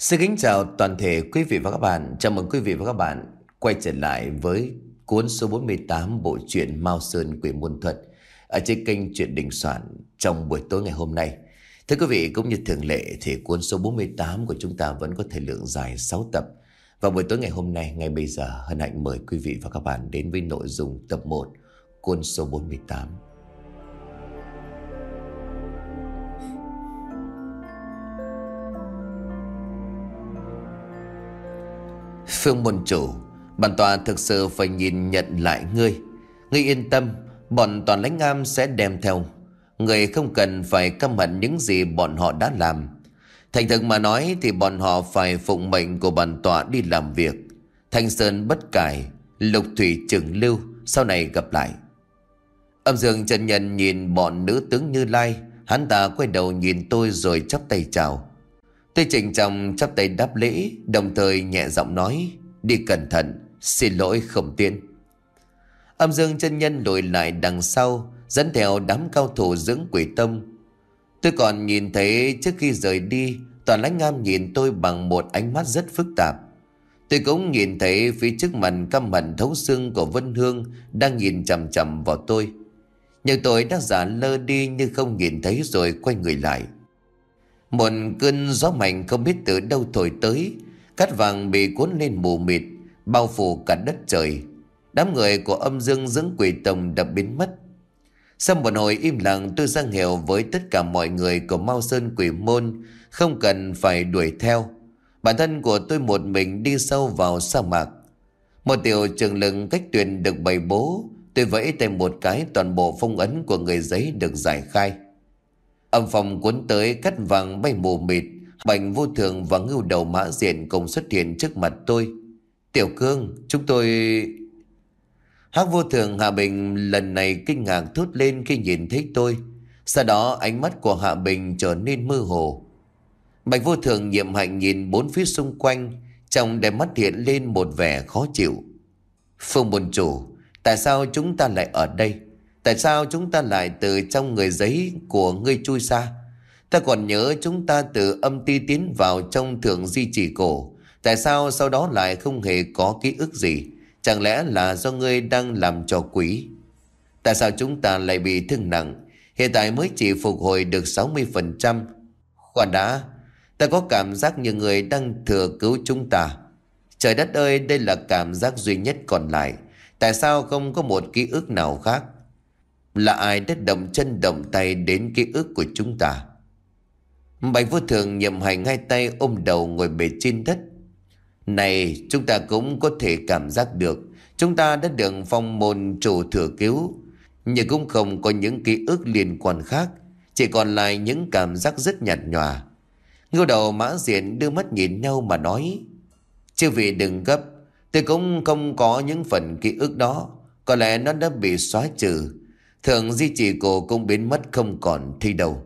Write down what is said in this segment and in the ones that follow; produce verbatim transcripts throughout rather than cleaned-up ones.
Xin kính chào toàn thể quý vị và các bạn. Chào mừng quý vị và các bạn quay trở lại với cuốn số bốn mươi tám bộ truyện Mao Sơn Quỷ Môn Thuật ở trên kênh Truyện Đình Soạn trong buổi tối ngày hôm nay. Thưa quý vị, cũng như thường lệ thì cuốn số bốn mươi tám của chúng ta vẫn có thời lượng dài sáu tập. Và buổi tối ngày hôm nay, ngay bây giờ, hân hạnh mời quý vị và các bạn đến với nội dung tập một cuốn số bốn mươi tám. Phương môn chủ, bản tọa thực sự phải nhìn nhận lại ngươi. Ngươi yên tâm, bọn Toàn Lãnh Am sẽ đem theo. Ngươi không cần phải căm hận những gì bọn họ đã làm. Thành thực mà nói thì bọn họ phải phụng mệnh của bản tọa đi làm việc. Thanh Sơn bất cải, Lục Thủy Trường Lưu, sau này gặp lại. Âm Dương chân nhân nhìn bọn nữ tướng Như Lai. Hắn ta quay đầu nhìn tôi rồi chắp tay chào. Tôi trịnh trọng chắp tay đáp lễ, đồng thời nhẹ giọng nói: đi cẩn thận, xin lỗi không tiện. Âm Dương chân nhân lùi lại đằng sau, dẫn theo đám cao thủ dưỡng quỷ tông. Tôi còn nhìn thấy trước khi rời đi, Toàn Lãnh Am nhìn tôi bằng một ánh mắt rất phức tạp. Tôi cũng nhìn thấy phía trước mặt căm hận thấu xương của Vân Hương đang nhìn chằm chằm vào tôi. Nhưng tôi đã giả lơ đi như không nhìn thấy rồi quay người lại. Một cơn gió mạnh không biết từ đâu thổi tới, cát vàng bị cuốn lên mù mịt, bao phủ cả đất trời. Đám người của Âm Dương dưỡng quỷ tông đã biến mất. Sau một hồi im lặng, tôi ra hiệu với tất cả mọi người của Mao Sơn Quỷ Môn không cần phải đuổi theo. Bản thân của tôi một mình đi sâu vào sa mạc. Một tiểu trường lực cách tuyển được bày bố, tôi vẫy tay một cái, toàn bộ phong ấn của người giấy được giải khai. Âm phong cuốn tới, cát vàng bay mù mịt. Bành Vô Thường và Ngưu Đầu Mã Diện cùng xuất hiện trước mặt tôi. Tiểu Cương, chúng tôi... Hắc Vô Thường Hạ Bình lần này kinh ngạc thốt lên khi nhìn thấy tôi. Sau đó ánh mắt của Hạ Bình trở nên mơ hồ. Bạch Vô Thường nhiệm hạnh nhìn bốn phía xung quanh, trong đôi mắt hiện lên một vẻ khó chịu. Phương môn chủ, tại sao chúng ta lại ở đây? Tại sao chúng ta lại từ trong người giấy của ngươi chui ra? Ta còn nhớ chúng ta từ âm ti tiến vào trong thượng di chỉ cổ. Tại sao sau đó lại không hề có ký ức gì? Chẳng lẽ là do ngươi đang làm trò quỷ? Tại sao chúng ta lại bị thương nặng? Hiện tại mới chỉ phục hồi được sáu mươi phần trăm. Khoan đã, ta có cảm giác như người đang thừa cứu chúng ta. Trời đất ơi, đây là cảm giác duy nhất còn lại. Tại sao không có một ký ức nào khác? Là ai đã động chân động tay đến ký ức của chúng ta? Bạch Vô Thường nhậm hành hai tay ôm đầu ngồi bệt trên đất. Này, chúng ta cũng có thể cảm giác được chúng ta đã được phong môn chủ thừa cứu, nhưng cũng không có những ký ức liên quan khác, chỉ còn lại những cảm giác rất nhạt nhòa. Ngưu Đầu Mã Diện đưa mắt nhìn nhau mà nói: chư vị đừng gấp, tôi cũng không có những phần ký ức đó. Có lẽ nó đã bị xóa trừ. Thượng di chỉ cổ cũng biến mất không còn thi đâu.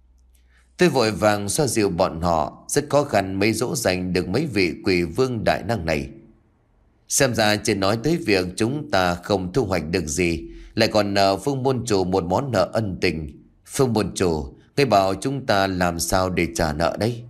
Tôi vội vàng xoa dịu bọn họ, rất khó khăn mới dỗ dành được mấy vị quỷ vương đại năng này. Xem ra chỉ nói tới việc chúng ta không thu hoạch được gì, lại còn nợ Phương môn chủ một món nợ ân tình. Phương môn chủ, ngươi bảo chúng ta làm sao để trả nợ đấy?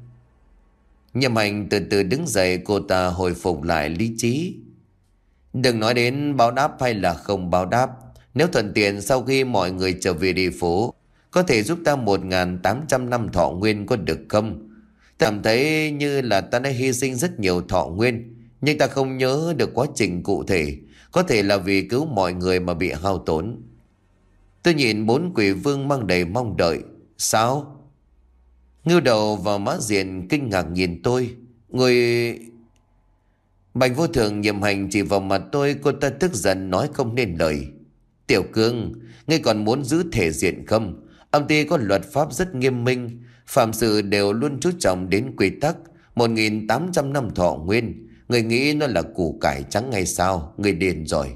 Nhâm Hành từ từ đứng dậy, cô ta hồi phục lại lý trí. Đừng nói đến báo đáp hay là không báo đáp. Nếu thuận tiện sau khi mọi người trở về địa phủ, có thể giúp ta một nghìn tám trăm năm thọ nguyên có được không? Ta cảm thấy như là ta đã hy sinh rất nhiều thọ nguyên, nhưng ta không nhớ được quá trình cụ thể. Có thể là vì cứu mọi người mà bị hao tốn. Tôi nhìn bốn quỷ vương mang đầy mong đợi. Sao? Ngưu Đầu và Mã Diện kinh ngạc nhìn tôi. Người... Bạch Vô Thường nhiệm hành chỉ vào mặt tôi, cô ta tức giận nói không nên lời. Tiểu Cương, ngươi còn muốn giữ thể diện không? Âm ty có luật pháp rất nghiêm minh, phạm sự đều luôn chú trọng đến quy tắc. Một nghìn tám trăm năm thọ nguyên, người nghĩ nó là củ cải trắng hay sao? Người điên rồi.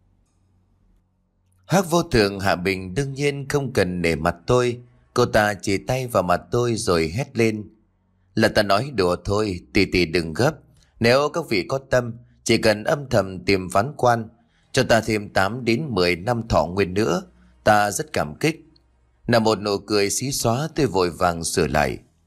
Hắc Vô Thường Hạ Bình đương nhiên không cần nể mặt tôi. Cô ta chỉ tay vào mặt tôi rồi hét lên: là ta nói đùa thôi, tỷ tỷ đừng gấp. Nếu các vị có tâm, chỉ cần âm thầm tìm phán quan, cho ta thêm tám đến mười năm thọ nguyên nữa, ta rất cảm kích. Là một nụ cười xí xóa, tôi vội vàng sửa lại: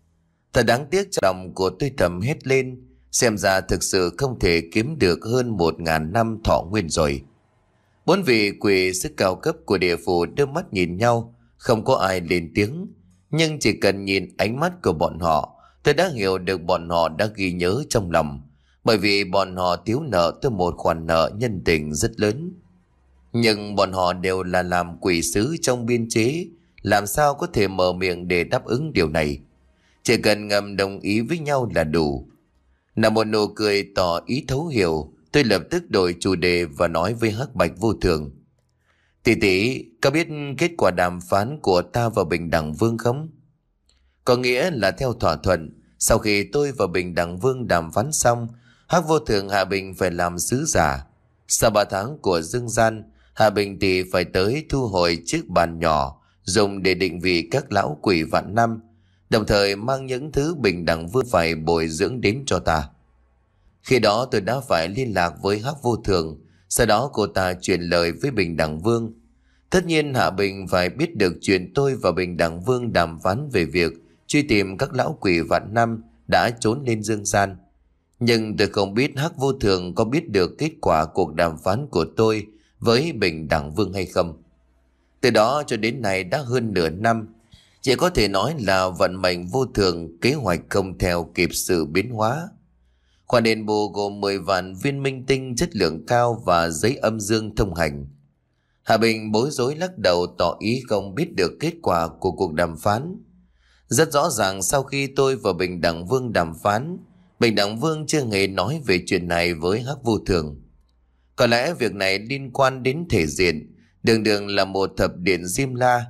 Thật đáng tiếc, trong lòng của tôi thầm hét lên. Xem ra thực sự không thể kiếm được hơn một ngàn năm thọ nguyên rồi. Bốn vị quỷ sức cao cấp của địa phủ đưa mắt nhìn nhau, không có ai lên tiếng. Nhưng chỉ cần nhìn ánh mắt của bọn họ, tôi đã hiểu được bọn họ đã ghi nhớ trong lòng. Bởi vì bọn họ thiếu nợ tôi một khoản nợ nhân tình rất lớn. Nhưng bọn họ đều là làm quỷ sứ trong biên chế, làm sao có thể mở miệng để đáp ứng điều này. Chỉ cần ngầm đồng ý với nhau là đủ. Là một nụ cười tỏ ý thấu hiểu, tôi lập tức đổi chủ đề và nói với Hắc Bạch Vô Thường. Tỷ tỷ, có biết kết quả đàm phán của ta và Bình Đẳng Vương không? Có nghĩa là theo thỏa thuận, sau khi tôi và Bình Đẳng Vương đàm phán xong, Hắc Vô Thường hạ Bình phải làm sứ giả. Sau ba tháng của dương gian, hạ Bình tỷ phải tới thu hồi chiếc bàn nhỏ dùng để định vị các lão quỷ vạn năm, đồng thời mang những thứ Bình Đẳng Vương phải bồi dưỡng đến cho ta. Khi đó tôi đã phải liên lạc với Hắc Vô Thường, sau đó cô ta truyền lời với Bình Đẳng Vương. Tất nhiên Hạ Bình phải biết được chuyện tôi và Bình Đẳng Vương đàm phán về việc truy tìm các lão quỷ vạn năm đã trốn lên dương gian. Nhưng tôi không biết Hắc Vô Thường có biết được kết quả cuộc đàm phán của tôi với Bình Đẳng Vương hay không. Từ đó cho đến nay đã hơn nửa năm, chỉ có thể nói là vận mệnh vô thường, kế hoạch không theo kịp sự biến hóa. Khoản đền bù gồm mười vạn viên minh tinh chất lượng cao và giấy âm dương thông hành. Hạ Bình bối rối lắc đầu tỏ ý không biết được kết quả của cuộc đàm phán. Rất rõ ràng sau khi tôi và Bình Đẳng Vương đàm phán, Bình Đẳng Vương chưa hề nói về chuyện này với Hắc Vô Thường. Có lẽ việc này liên quan đến thể diện, đường đường là một thập điện Diêm La.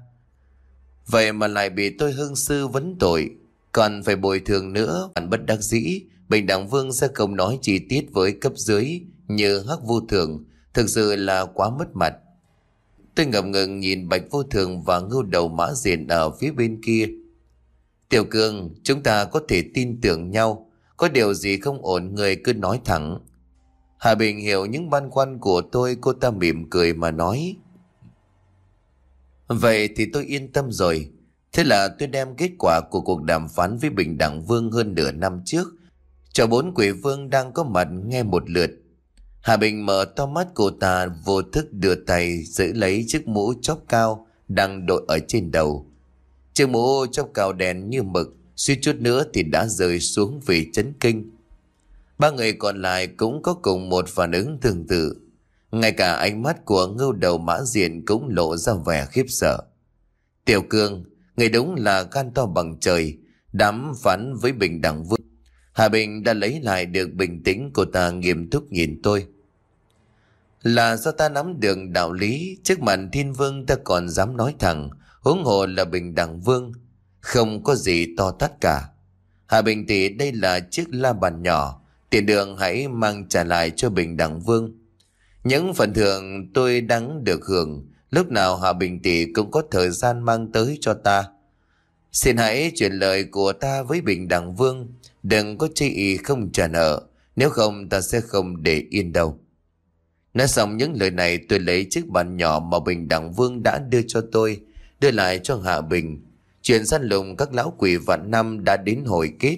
Vậy mà lại bị tôi hương sư vấn tội, còn phải bồi thường nữa. Bạn bất đắc dĩ, Bình Đẳng Vương sẽ không nói chi tiết với cấp dưới như Hắc Vô Thường, thực sự là quá mất mặt. Tôi ngập ngừng nhìn Bạch Vô Thường và Ngưu Đầu Mã Diện ở phía bên kia. Tiểu Cương, chúng ta có thể tin tưởng nhau, có điều gì không ổn người cứ nói thẳng. Hà Bình hiểu những băn khoăn của tôi, cô ta mỉm cười mà nói. Vậy thì tôi yên tâm rồi. Thế là tôi đem kết quả của cuộc đàm phán với Bình Đẳng Vương hơn nửa năm trước cho bốn quỷ vương đang có mặt nghe một lượt. Hà Bình mở to mắt, cô ta vô thức đưa tay giữ lấy chiếc mũ chóp cao đang đội ở trên đầu. Chiếc mũ chóp cao đen như mực, suýt chút nữa thì đã rơi xuống vì chấn kinh. Ba người còn lại cũng có cùng một phản ứng tương tự. Ngay cả ánh mắt của Ngưu Đầu Mã Diện cũng lộ ra vẻ khiếp sợ. Tiểu Cương, người đúng là gan to bằng trời, đàm phán với Bình Đẳng Vương. Hà Bình đã lấy lại được bình tĩnh, cô ta nghiêm túc nhìn tôi. Là do ta nắm được đạo lý, trước mặt Thiên Vương ta còn dám nói thẳng, huống hồ là Bình Đẳng Vương. Không có gì to tát cả. Hà Bình tỷ, đây là chiếc la bàn nhỏ, tiền đường hãy mang trả lại cho Bình Đẳng Vương. Những phần thưởng tôi đáng được hưởng, lúc nào Hà Bình tỷ cũng có thời gian mang tới cho ta. Xin hãy truyền lời của ta với Bình Đẳng Vương, đừng có chê ý không trả nợ, nếu không ta sẽ không để yên đâu. Nói xong những lời này, tôi lấy chiếc bàn nhỏ mà Bình Đẳng Vương đã đưa cho tôi, đưa lại cho Hạ Bình. Chuyện săn lùng các lão quỷ vạn năm đã đến hồi kết.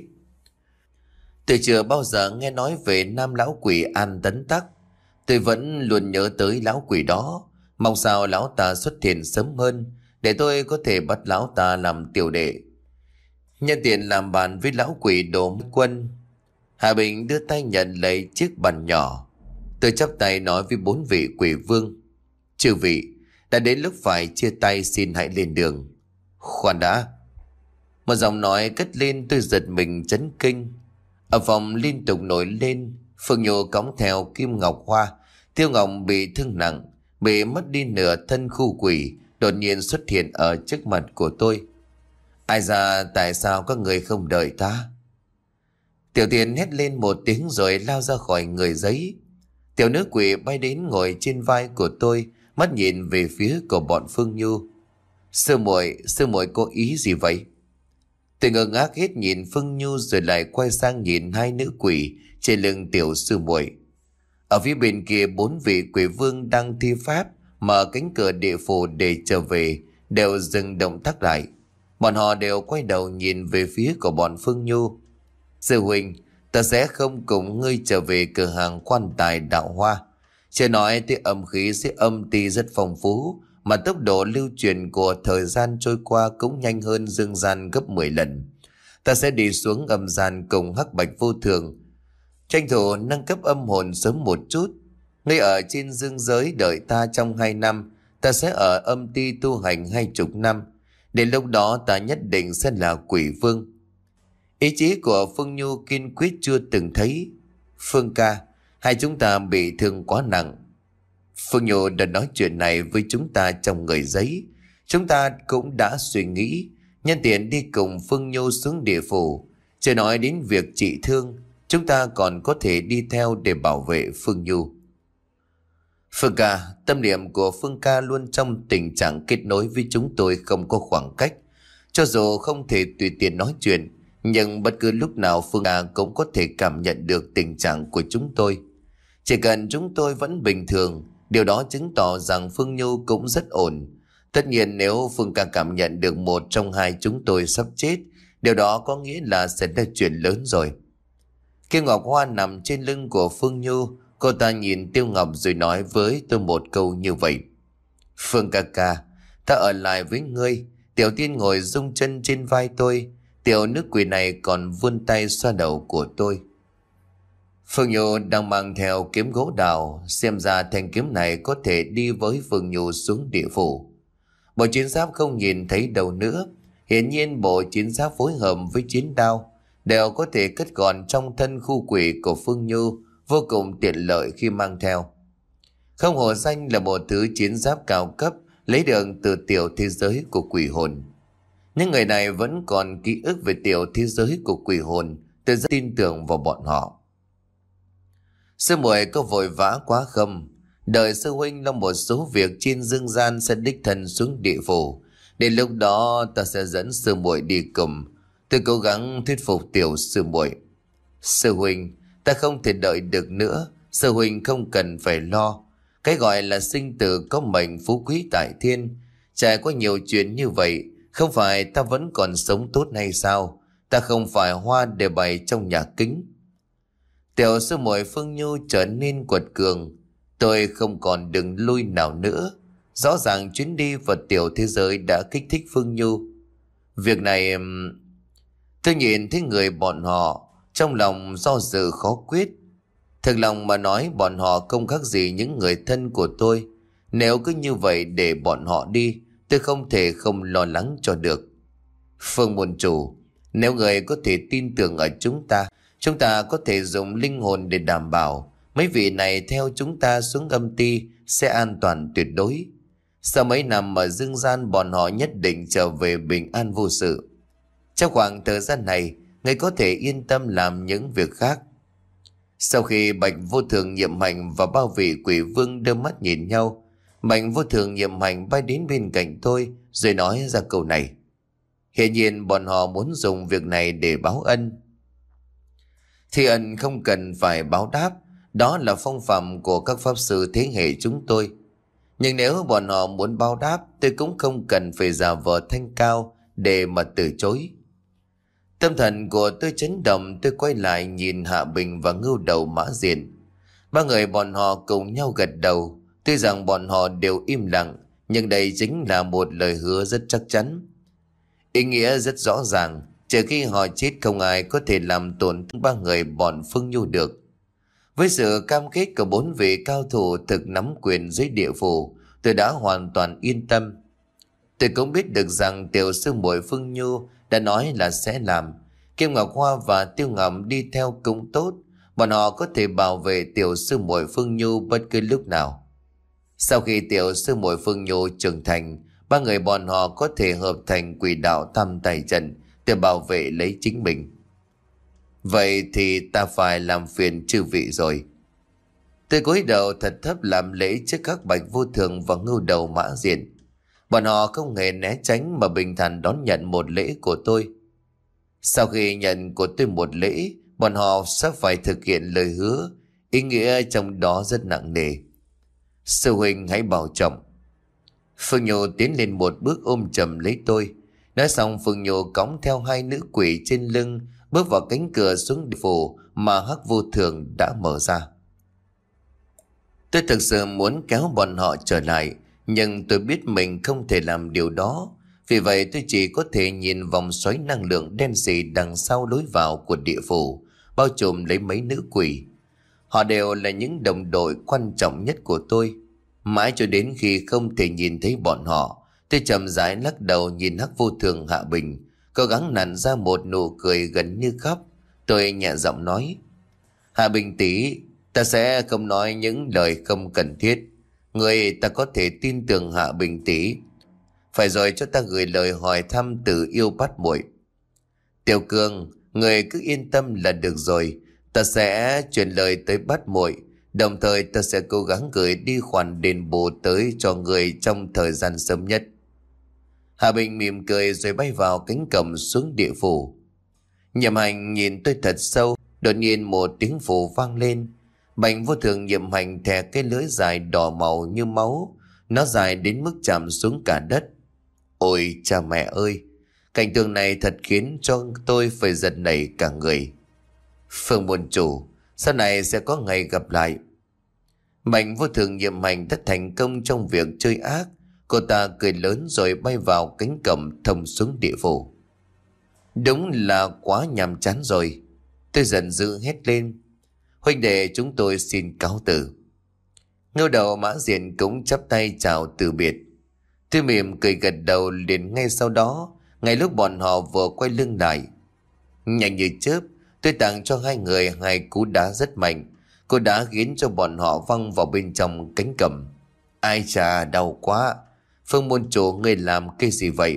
Tôi chưa bao giờ nghe nói về nam lão quỷ An Tấn Tắc. Tôi vẫn luôn nhớ tới lão quỷ đó, mong sao lão ta xuất hiện sớm hơn để tôi có thể bắt lão ta làm tiểu đệ, nhân tiện làm bạn với lão quỷ Đồ Quân. Hà Bình đưa tay nhận lấy chiếc bàn nhỏ. Tôi chắp tay nói với bốn vị quỷ vương. Chư vị, đã đến lúc phải chia tay, xin hãy lên đường. Khoan đã. Một giọng nói cất lên, tôi giật mình chấn kinh. Ở phòng liên tục nổi lên. Phương Nhu cõng theo Kim Ngọc Hoa. Tiêu Ngọc bị thương nặng, bị mất đi nửa thân khu quỷ, đột nhiên xuất hiện ở trước mặt của tôi. Ai ra, tại sao các người không đợi ta? Tiểu Tiền hét lên một tiếng rồi lao ra khỏi người giấy. Tiểu nữ quỷ bay đến ngồi trên vai của tôi, mắt nhìn về phía của bọn Phương Nhu. Sư muội, sư muội có ý gì vậy? Tôi ngơ ngác hết nhìn Phương Nhu rồi lại quay sang nhìn hai nữ quỷ trên lưng tiểu sư muội. Ở phía bên kia, bốn vị quỷ vương đang thi pháp mở cánh cửa địa phủ để trở về đều dừng động tác lại. Bọn họ đều quay đầu nhìn về phía của bọn Phương Nhu. Sư huynh, ta sẽ không cùng ngươi trở về cửa hàng quan tài đạo hoa. Chưa nói tới âm khí sẽ âm ti rất phong phú, mà tốc độ lưu truyền của thời gian trôi qua cũng nhanh hơn dương gian gấp mười lần. Ta sẽ đi xuống âm gian cùng Hắc Bạch Vô Thường, tranh thủ nâng cấp âm hồn sớm một chút. Ngươi ở trên dương giới đợi ta trong hai năm, ta sẽ ở âm ti tu hành hai chục năm. Đến lúc đó ta nhất định sẽ là quỷ vương. Ý chí của Phương Nhu kiên quyết chưa từng thấy. Phương ca, hai chúng ta bị thương quá nặng. Phương Nhu đã nói chuyện này với chúng ta trong người giấy. Chúng ta cũng đã suy nghĩ nhân tiện đi cùng Phương Nhu xuống địa phủ. Chưa nói đến việc trị thương, chúng ta còn có thể đi theo để bảo vệ Phương Nhu. Phương ca, tâm niệm của Phương ca luôn trong tình trạng kết nối với chúng tôi, không có khoảng cách. Cho dù không thể tùy tiện nói chuyện, nhưng bất cứ lúc nào Phương ca cũng có thể cảm nhận được tình trạng của chúng tôi. Chỉ cần chúng tôi vẫn bình thường, điều đó chứng tỏ rằng Phương Nhu cũng rất ổn. Tất nhiên nếu Phương ca cảm nhận được một trong hai chúng tôi sắp chết, điều đó có nghĩa là sẽ là chuyện lớn rồi. Kim Ngọc Hoa nằm trên lưng của Phương Nhu. Cô ta nhìn Tiêu Ngọc rồi nói với tôi một câu như vậy. Phương ca ca, ta ở lại với ngươi. Tiểu Tiên ngồi rung chân trên vai tôi. Tiểu nữ quỷ này còn vươn tay xoa đầu của tôi. Phương Nhu đang mang theo kiếm gỗ đào. Xem ra thanh kiếm này có thể đi với Phương Nhu xuống địa phủ. Bộ chiến giáp không nhìn thấy đâu nữa. Hiển nhiên bộ chiến giáp phối hợp với chiến đao đều có thể cất gọn trong thân khu quỷ của Phương Nhu, vô cùng tiện lợi khi mang theo. Không hổ danh là một thứ chiến giáp cao cấp lấy được từ tiểu thế giới của quỷ hồn. Những người này vẫn còn ký ức về tiểu thế giới của quỷ hồn, tôi rất tin tưởng vào bọn họ. Sư muội có vội vã quá không? Đợi sư huynh lo một số việc trên dương gian sẽ đích thân xuống địa phủ. Đến lúc đó ta sẽ dẫn sư muội đi cùng. Tôi cố gắng thuyết phục tiểu sư muội. Sư huynh, ta không thể đợi được nữa. Sư huynh không cần phải lo. Cái gọi là sinh tử có mệnh phú quý tại thiên. Trải qua nhiều chuyện như vậy, không phải ta vẫn còn sống tốt hay sao? Ta không phải hoa để bày trong nhà kính. Tiểu sư muội Phương Nhu trở nên quật cường. Tôi không còn đường lui nào nữa. Rõ ràng chuyến đi vào tiểu thế giới đã kích thích Phương Nhu. Việc này... Tôi nhìn thấy người bọn họ, trong lòng do dự khó quyết. Thực lòng mà nói, bọn họ không khác gì những người thân của tôi. Nếu cứ như vậy để bọn họ đi, tôi không thể không lo lắng cho được. Phương môn chủ, nếu người có thể tin tưởng ở chúng ta, chúng ta có thể dùng linh hồn để đảm bảo mấy vị này theo chúng ta xuống âm ti sẽ an toàn tuyệt đối. Sau mấy năm ở dương gian, bọn họ nhất định trở về bình an vô sự. Trong khoảng thời gian này, người có thể yên tâm làm những việc khác. Sau khi Bạch Vô Thường, Nhiệm Hành và bao vị quỷ vương đưa mắt nhìn nhau, Bạch Vô Thường, Nhiệm Hành bay đến bên cạnh tôi rồi nói ra câu này. Hiển nhiên bọn họ muốn dùng việc này để báo ân. Thì ân không cần phải báo đáp, đó là phong phạm của các pháp sư thế hệ chúng tôi. Nhưng nếu bọn họ muốn báo đáp, tôi cũng không cần phải giả vờ thanh cao để mà từ chối. Tâm thần của tôi chấn động, tôi quay lại nhìn Hạ Bình và Ngưu Đầu Mã Diện. Ba người bọn họ cùng nhau gật đầu. Tuy rằng bọn họ đều im lặng, nhưng đây chính là một lời hứa rất chắc chắn. Ý nghĩa rất rõ ràng, trừ khi họ chết không ai có thể làm tổn thương ba người bọn Phương Nhu được. Với sự cam kết của bốn vị cao thủ thực nắm quyền dưới địa phủ, tôi đã hoàn toàn yên tâm. Tôi cũng biết được rằng tiểu sư muội Phương Nhu đã nói là sẽ làm. Kim Ngọc Hoa và Tiêu Ngọc đi theo cũng tốt, bọn họ có thể bảo vệ tiểu sư muội Phương Nhu bất cứ lúc nào. Sau khi tiểu sư muội Phương Nhu trưởng thành, ba người bọn họ có thể hợp thành quỷ đạo tam tài trận để bảo vệ lấy chính mình. Vậy thì ta phải làm phiền chư vị rồi. Tôi cúi đầu thật thấp làm lễ trước các Bạch Vô Thường và Ngưu Đầu Mã Diện. Bọn họ không hề né tránh mà bình thản đón nhận một lễ của tôi. Sau khi nhận của tôi một lễ, bọn họ sẽ phải thực hiện lời hứa, ý nghĩa trong đó rất nặng nề. Sư huynh hãy bảo trọng. Phương Nhu tiến lên một bước ôm chầm lấy tôi. Nói xong Phương Nhô cõng theo hai nữ quỷ trên lưng, bước vào cánh cửa xuống địa phủ mà Hắc Vô Thường đã mở ra. Tôi thực sự muốn kéo bọn họ trở lại, nhưng tôi biết mình không thể làm điều đó. Vì vậy tôi chỉ có thể nhìn vòng xoáy năng lượng đen sì đằng sau lối vào của địa phủ, bao trùm lấy mấy nữ quỷ. Họ đều là những đồng đội quan trọng nhất của tôi. Mãi cho đến khi không thể nhìn thấy bọn họ, tôi chậm rãi lắc đầu nhìn Hắc Vô Thường Hạ Bình, cố gắng nặn ra một nụ cười gần như khóc. Tôi nhẹ giọng nói: Hạ Bình tỷ, ta sẽ không nói những lời không cần thiết. Người ta có thể tin tưởng Hạ Bình tỷ. Phải rồi, cho ta gửi lời hỏi thăm từ yêu bát muội. Tiểu Cương, người cứ yên tâm là được rồi. Ta sẽ truyền lời tới bát muội, đồng thời ta sẽ cố gắng gửi đi khoản đền bù tới cho người trong thời gian sớm nhất. Hạ Bình mỉm cười rồi bay vào cánh cổng xuống địa phủ. Nhậm Hành nhìn tôi thật sâu. Đột nhiên một tiếng phù vang lên. Mạnh Vô Thường Nhậm Hành thè cái lưỡi dài đỏ màu như máu. Nó dài đến mức chạm xuống cả đất. Ôi cha mẹ ơi! Cảnh tượng này thật khiến cho tôi phải giật nảy cả người. Phương môn chủ, sau này sẽ có ngày gặp lại. Mạnh Vô Thường Nhậm Hành đã thành công trong việc chơi ác. Cô ta cười lớn rồi bay vào cánh cổng thông xuống địa phủ. Đúng là quá nhàm chán rồi. Tôi giận dữ hét lên: Huynh đệ, chúng tôi xin cáo từ. Ngưu Đầu Mã Diện cũng chắp tay chào từ biệt. Tôi mỉm cười gật đầu liền. Ngay sau đó, ngay lúc bọn họ vừa quay lưng lại, nhanh như chớp, tôi tặng cho hai người hai cú đá rất mạnh. Cú đá khiến cho bọn họ văng vào bên trong cánh cổng. Ai chà, đau quá! Phương môn chủ, ngươi làm cái gì vậy?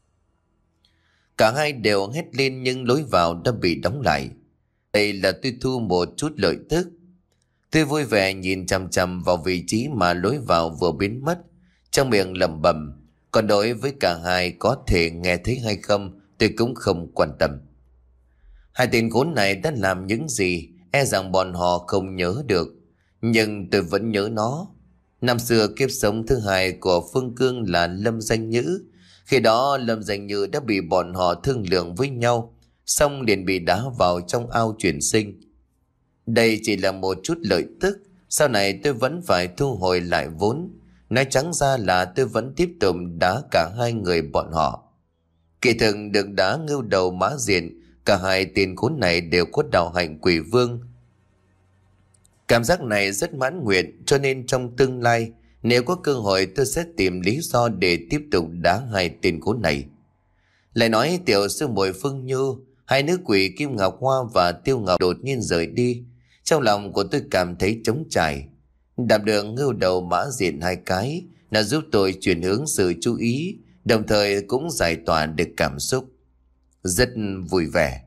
Cả hai đều hét lên nhưng lối vào đã bị đóng lại. Đây là tôi thu một chút lợi tức. Tôi vui vẻ nhìn chằm chằm vào vị trí mà lối vào vừa biến mất, trong miệng lẩm bẩm. Còn đối với cả hai có thể nghe thấy hay không, tôi cũng không quan tâm. Hai tên khốn này đã làm những gì e rằng bọn họ không nhớ được, nhưng tôi vẫn nhớ nó. Năm xưa kiếp sống thứ hai của Phương Cương là Lâm Danh Nhữ. Khi đó Lâm Danh Nhữ đã bị bọn họ thương lượng với nhau, xong liền bị đá vào trong ao chuyển sinh. Đây chỉ là một chút lợi tức, sau này tôi vẫn phải thu hồi lại vốn. Nói trắng ra là tôi vẫn tiếp tục đá cả hai người bọn họ. Kỳ thực được đá Ngưu Đầu Mã Diện, cả hai tên khốn này đều có đạo hạnh quỷ vương. Cảm giác này rất mãn nguyện, cho nên trong tương lai, nếu có cơ hội tôi sẽ tìm lý do để tiếp tục đá hai tên khốn này. Lại nói tiểu sư muội Phương Như, hai nữ quỷ Kim Ngọc Hoa và Tiêu Ngọc đột nhiên rời đi. Trong lòng của tôi cảm thấy trống trải. Đạp đường Ngưu Đầu Mã Diện hai cái là giúp tôi chuyển hướng sự chú ý, đồng thời cũng giải tỏa được cảm xúc. Rất vui vẻ.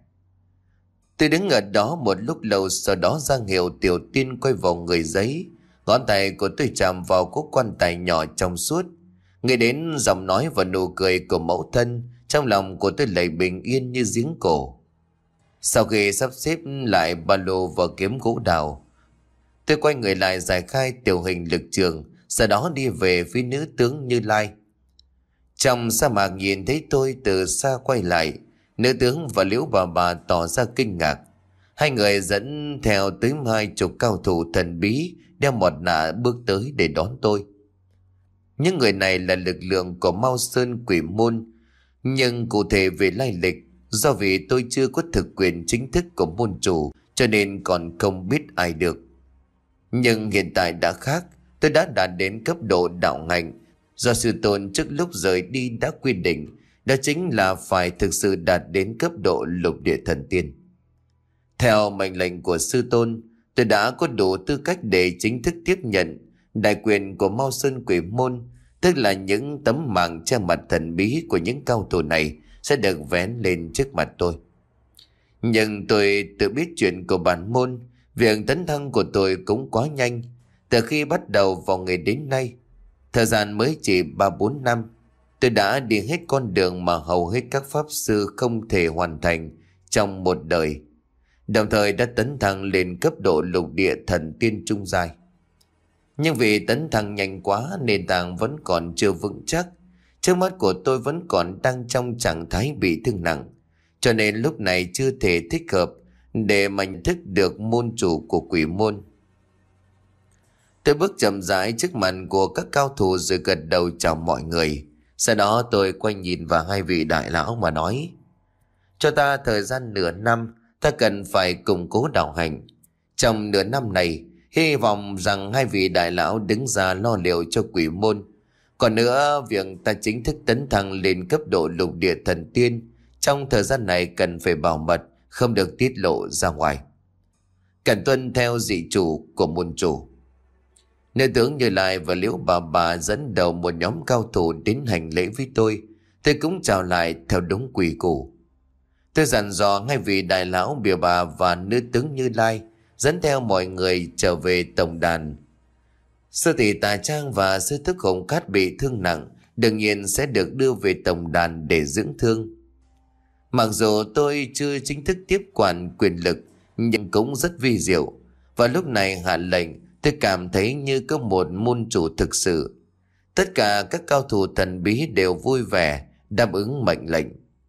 Tôi đứng ở đó một lúc lâu, sau đó ra hiệu Tiểu Tiên quay vào người giấy. Ngón tay của tôi chạm vào cúc quan tài nhỏ trong suốt. Nghe đến giọng nói và nụ cười của mẫu thân, trong lòng của tôi lại bình yên như giếng cổ. Sau khi sắp xếp lại ba lô và kiếm gỗ đào, tôi quay người lại giải khai tiểu hình lực trường, sau đó đi về phía nữ tướng Như Lai. Trong sa mạc nhìn thấy tôi từ xa quay lại, nữ tướng và Liễu bà bà tỏ ra kinh ngạc. Hai người dẫn theo tới hai chục cao thủ thần bí đeo mặt nạ bước tới để đón tôi. Những người này là lực lượng của Mao Sơn Quỷ Môn, nhưng cụ thể về lai lịch, do vì tôi chưa có thực quyền chính thức của môn chủ, cho nên còn không biết ai được. Nhưng hiện tại đã khác, tôi đã đạt đến cấp độ đạo hạnh, do sư tôn trước lúc rời đi đã quy định, đó chính là phải thực sự đạt đến cấp độ lục địa thần tiên. Theo mệnh lệnh của sư tôn, tôi đã có đủ tư cách để chính thức tiếp nhận đại quyền của Mao Sơn Quỷ Môn, tức là những tấm màn che mặt thần bí của những cao thủ này sẽ được vén lên trước mặt tôi. Nhưng tôi tự biết chuyện của bản môn, việc tấn thăng của tôi cũng quá nhanh. Từ khi bắt đầu vào ngày đến nay, thời gian mới chỉ ba bốn năm, tôi đã đi hết con đường mà hầu hết các pháp sư không thể hoàn thành trong một đời, đồng thời đã tấn thăng lên cấp độ lục địa thần tiên trung giai. Nhưng vì tấn thăng nhanh quá, nền tảng vẫn còn chưa vững chắc. Trước mắt của tôi vẫn còn đang trong trạng thái bị thương nặng, cho nên lúc này chưa thể thích hợp để mà nhận thức được môn chủ của quỷ môn. Tôi bước chậm rãi trước mặt của các cao thủ rồi gật đầu chào mọi người. Sau đó tôi quay nhìn vào hai vị đại lão mà nói: cho ta thời gian nửa năm, ta cần phải củng cố đạo hành. Trong nửa năm này, hy vọng rằng hai vị đại lão đứng ra lo liệu cho quỷ môn. Còn nữa, việc ta chính thức tấn thăng lên cấp độ lục địa thần tiên, trong thời gian này cần phải bảo mật, không được tiết lộ ra ngoài. Cần tuân theo dị chủ của môn chủ. Nữ tướng Như Lai và Liễu Bà Bà dẫn đầu một nhóm cao thủ đến hành lễ với tôi. Tôi cũng chào lại theo đúng quy củ. Tôi dặn dò hai vị đại lão Bìa Bà và nữ tướng Như Lai dẫn theo mọi người trở về tổng đàn. Sư tỷ Tà Trang và sư thức Hồng Cát bị thương nặng, đương nhiên sẽ được đưa về tổng đàn để dưỡng thương. Mặc dù tôi chưa chính thức tiếp quản quyền lực, nhưng cũng rất vi diệu. Và lúc này hạ lệnh, tôi cảm thấy như có một môn chủ thực sự. Tất cả các cao thủ thần bí đều vui vẻ đáp ứng mệnh lệnh.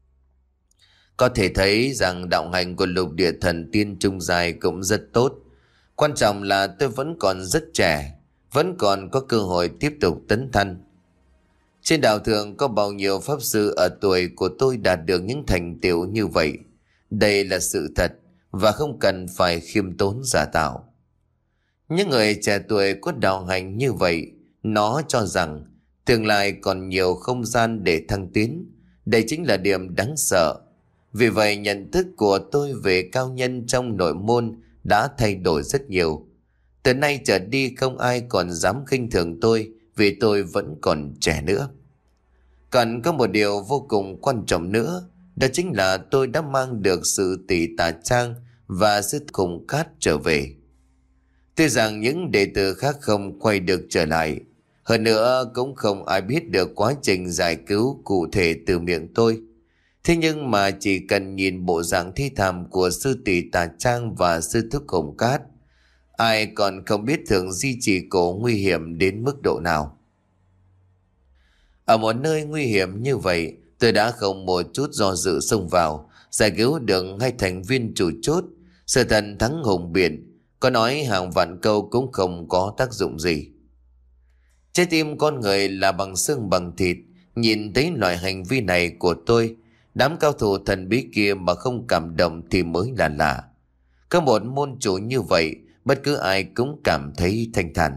Có thể thấy rằng đạo hành của lục địa thần tiên trung dài cũng rất tốt. Quan trọng là tôi vẫn còn rất trẻ, vẫn còn có cơ hội tiếp tục tấn thăng. Trên đạo thường có bao nhiêu pháp sư ở tuổi của tôi đạt được những thành tựu như vậy. Đây là sự thật và không cần phải khiêm tốn giả tạo. Những người trẻ tuổi có đạo hành như vậy, nó cho rằng tương lai còn nhiều không gian để thăng tiến. Đây chính là điểm đáng sợ. Vì vậy nhận thức của tôi về cao nhân trong nội môn đã thay đổi rất nhiều. Từ nay trở đi không ai còn dám khinh thường tôi vì tôi vẫn còn trẻ nữa. Còn có một điều vô cùng quan trọng nữa, đó chính là tôi đã mang được sự tỷ Tà Trang và sư Hồng Cát trở về. Tuy rằng những đệ tử khác không quay được trở lại, hơn nữa cũng không ai biết được quá trình giải cứu cụ thể từ miệng tôi. Thế nhưng mà chỉ cần nhìn bộ dạng thi thảm của sư tỷ Tà Trang và sư thức Hồng Cát, ai còn không biết thường di trì cổ nguy hiểm đến mức độ nào. Ở một nơi nguy hiểm như vậy, tôi đã không một chút do dự xông vào, giải cứu được hai thành viên chủ chốt. Sở thần thắng hùng biện, có nói hàng vạn câu cũng không có tác dụng gì. Trái tim con người là bằng xương bằng thịt, nhìn thấy loại hành vi này của tôi, đám cao thủ thần bí kia mà không cảm động thì mới là lạ. Có một môn chủ như vậy, bất cứ ai cũng cảm thấy thanh thản.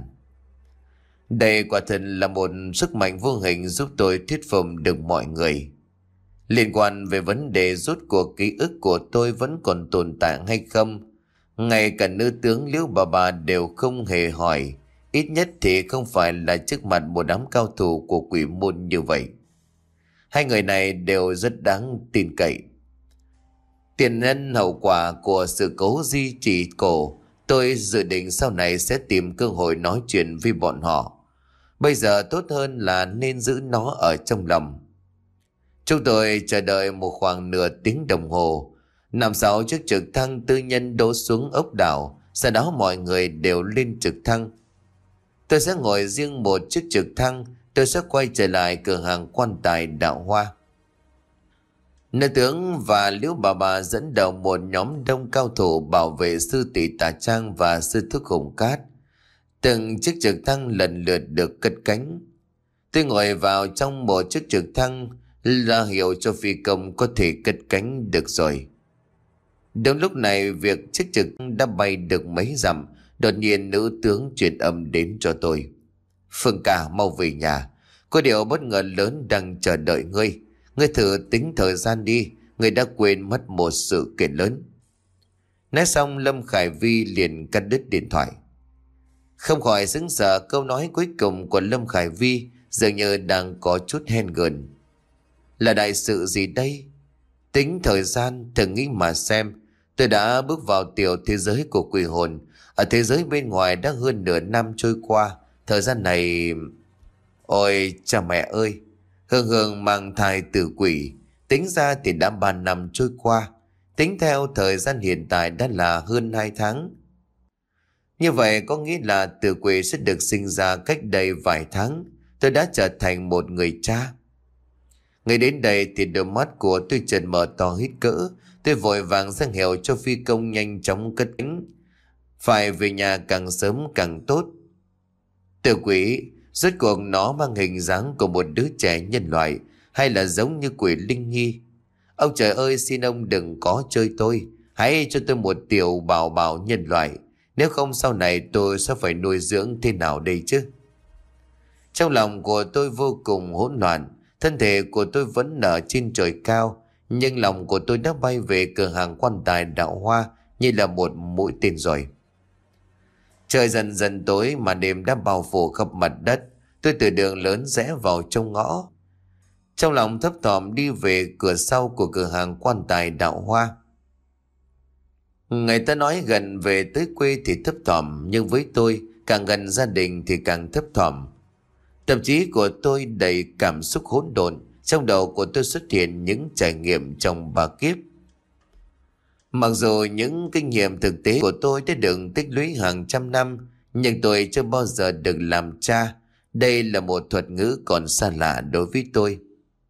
Đây quả thật là một sức mạnh vô hình giúp tôi thuyết phục được mọi người. Liên quan về vấn đề rốt cuộc ký ức của tôi vẫn còn tồn tại hay không, ngay cả nữ tướng Liễu Bà Bà đều không hề hỏi, ít nhất thì không phải là trước mặt một đám cao thủ của quỷ môn như vậy. Hai người này đều rất đáng tin cậy. Tiền nhân hậu quả của sự cố di chỉ cổ, tôi dự định sau này sẽ tìm cơ hội nói chuyện với bọn họ. Bây giờ tốt hơn là nên giữ nó ở trong lòng. Chúng tôi chờ đợi một khoảng nửa tiếng đồng hồ. Năm sáu chiếc trực thăng tư nhân đổ xuống ốc đảo, sau đó mọi người đều lên trực thăng. Tôi sẽ ngồi riêng một chiếc trực thăng, tôi sẽ quay trở lại cửa hàng quan tài Đạo Hoa. Nữ tướng và Liễu Bà Bà dẫn đầu một nhóm đông cao thủ bảo vệ sư tỷ Tà Trang và sư thức Hồng Cát. Từng chiếc trực thăng lần lượt được cất cánh. Tôi ngồi vào trong một chiếc trực thăng là hiệu cho phi công có thể cất cánh được rồi. Đúng lúc này, việc chiếc trực đã bay được mấy dặm, đột nhiên nữ tướng truyền âm đến cho tôi. Phương Ca, mau về nhà, có điều bất ngờ lớn đang chờ đợi ngươi. Ngươi thử tính thời gian đi, ngươi đã quên mất một sự kiện lớn. Nói xong Lâm Khải Vi liền cắt đứt điện thoại. Không khỏi sững sờ, câu nói cuối cùng của Lâm Khải Vi dường như đang có chút hen gờn. Là đại sự gì đây? Tính thời gian, thử nghĩ mà xem. Tôi đã bước vào tiểu thế giới của quỷ hồn. Ở thế giới bên ngoài đã hơn nửa năm trôi qua. Thời gian này... Ôi cha mẹ ơi! Hương Hương mang thai tử quỷ. Tính ra thì đã ba năm trôi qua. Tính theo thời gian hiện tại đã là hơn hai tháng. Như vậy có nghĩa là tử quỷ sẽ được sinh ra cách đây vài tháng. Tôi đã trở thành một người cha. Ngay đến đây thì đôi mắt của tôi chợt mở to hít cỡ. Tôi vội vàng giang hiệu cho phi công nhanh chóng cất cánh. Phải về nhà càng sớm càng tốt. Tiểu quỷ, rốt cuộc nó mang hình dáng của một đứa trẻ nhân loại hay là giống như quỷ linh nhi? Ông trời ơi, xin ông đừng có chơi tôi. Hãy cho tôi một tiểu bảo bảo nhân loại. Nếu không sau này tôi sẽ phải nuôi dưỡng thế nào đây chứ? Trong lòng của tôi vô cùng hỗn loạn. Thân thể của tôi vẫn nở trên trời cao, nhưng lòng của tôi đã bay về cửa hàng quan tài Đạo Hoa như là một mũi tên rồi. Trời dần dần tối mà đêm đã bao phủ khắp mặt đất. Tôi từ đường lớn rẽ vào trong ngõ. Trong lòng thấp thỏm đi về cửa sau của cửa hàng quan tài Đạo Hoa. Người ta nói gần về tới quê thì thấp thỏm, nhưng với tôi càng gần gia đình thì càng thấp thỏm. Tâm trí của tôi đầy cảm xúc hỗn độn. Trong đầu của tôi xuất hiện những trải nghiệm trong ba kiếp. Mặc dù những kinh nghiệm thực tế của tôi đã được tích lũy hàng trăm năm, nhưng tôi chưa bao giờ được làm cha. Đây là một thuật ngữ còn xa lạ đối với tôi.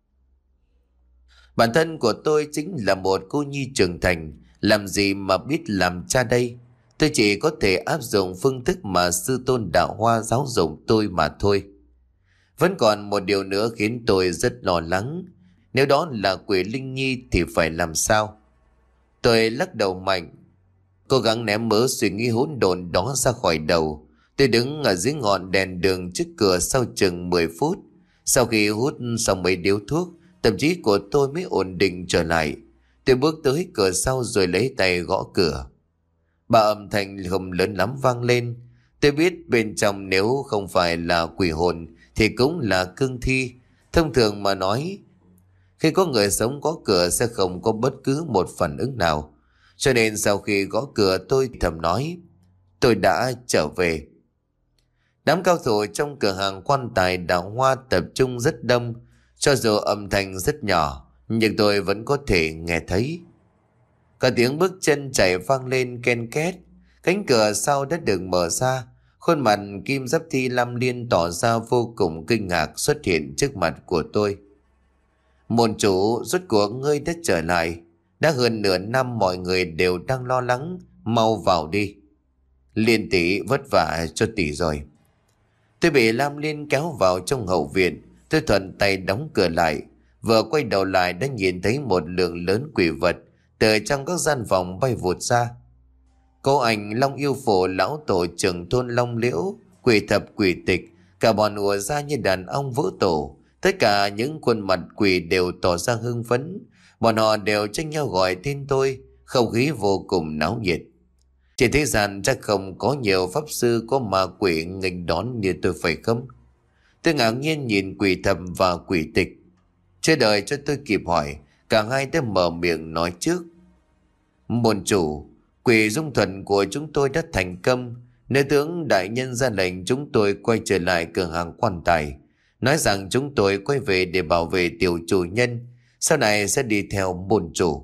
Bản thân của tôi chính là một cô nhi trưởng thành, làm gì mà biết làm cha đây. Tôi chỉ có thể áp dụng phương thức mà sư tôn Đạo Hoa giáo dục tôi mà thôi. Vẫn còn một điều nữa khiến tôi rất lo lắng. Nếu đó là quỷ linh nhi thì phải làm sao? Tôi lắc đầu mạnh, cố gắng ném mớ suy nghĩ hỗn độn đó ra khỏi đầu. Tôi đứng ở dưới ngọn đèn đường trước cửa sau chừng mười phút. Sau khi hút xong mấy điếu thuốc, tâm trí của tôi mới ổn định trở lại. Tôi bước tới cửa sau rồi lấy tay gõ cửa. Ba âm thanh không lớn lắm vang lên. Tôi biết bên trong nếu không phải là quỷ hồn thì cũng là cương thi. Thông thường mà nói, khi có người sống có cửa sẽ không có bất cứ một phản ứng nào. Cho nên sau khi gõ cửa tôi thầm nói, tôi đã trở về. Đám cao thủ trong cửa hàng quan tài Đạo Hoa tập trung rất đông. Cho dù âm thanh rất nhỏ, nhưng tôi vẫn có thể nghe thấy. Cả tiếng bước chân chạy vang lên ken két. Cánh cửa sau đã được mở ra. Khuôn mặt Kim Giáp Thi Lam Liên tỏ ra vô cùng kinh ngạc xuất hiện trước mặt của tôi. Môn chủ, rốt cuộc ngươi đã trở lại. Đã hơn nửa năm mọi người đều đang lo lắng. Mau vào đi. Liên tỷ vất vả cho tỷ rồi. Tôi bị Lam Liên kéo vào trong hậu viện. Tôi thuận tay đóng cửa lại. Vừa quay đầu lại đã nhìn thấy một lượng lớn quỷ vật từ trong các gian phòng bay vụt ra. Cô ảnh Long Yêu Phổ, lão tổ trưởng thôn Long Liễu, quỷ thập quỷ tịch, cả bọn ùa ra như đàn ong vỡ tổ. Tất cả những khuôn mặt quỷ đều tỏ ra hưng phấn. Bọn họ đều tranh nhau gọi tên tôi. Không khí vô cùng náo nhiệt. Trên thế gian chắc không có nhiều pháp sư có ma quỷ nghênh đón như tôi phải không? Tôi ngạc nhiên nhìn quỷ thập và quỷ tịch. Chưa đợi cho tôi kịp hỏi, cả hai đã mở miệng nói trước. Môn chủ, quỷ dung thuần của chúng tôi đã thành công. Nếu tướng đại nhân ra lệnh chúng tôi quay trở lại cửa hàng quan tài, nói rằng chúng tôi quay về để bảo vệ tiểu chủ nhân, sau này sẽ đi theo môn chủ.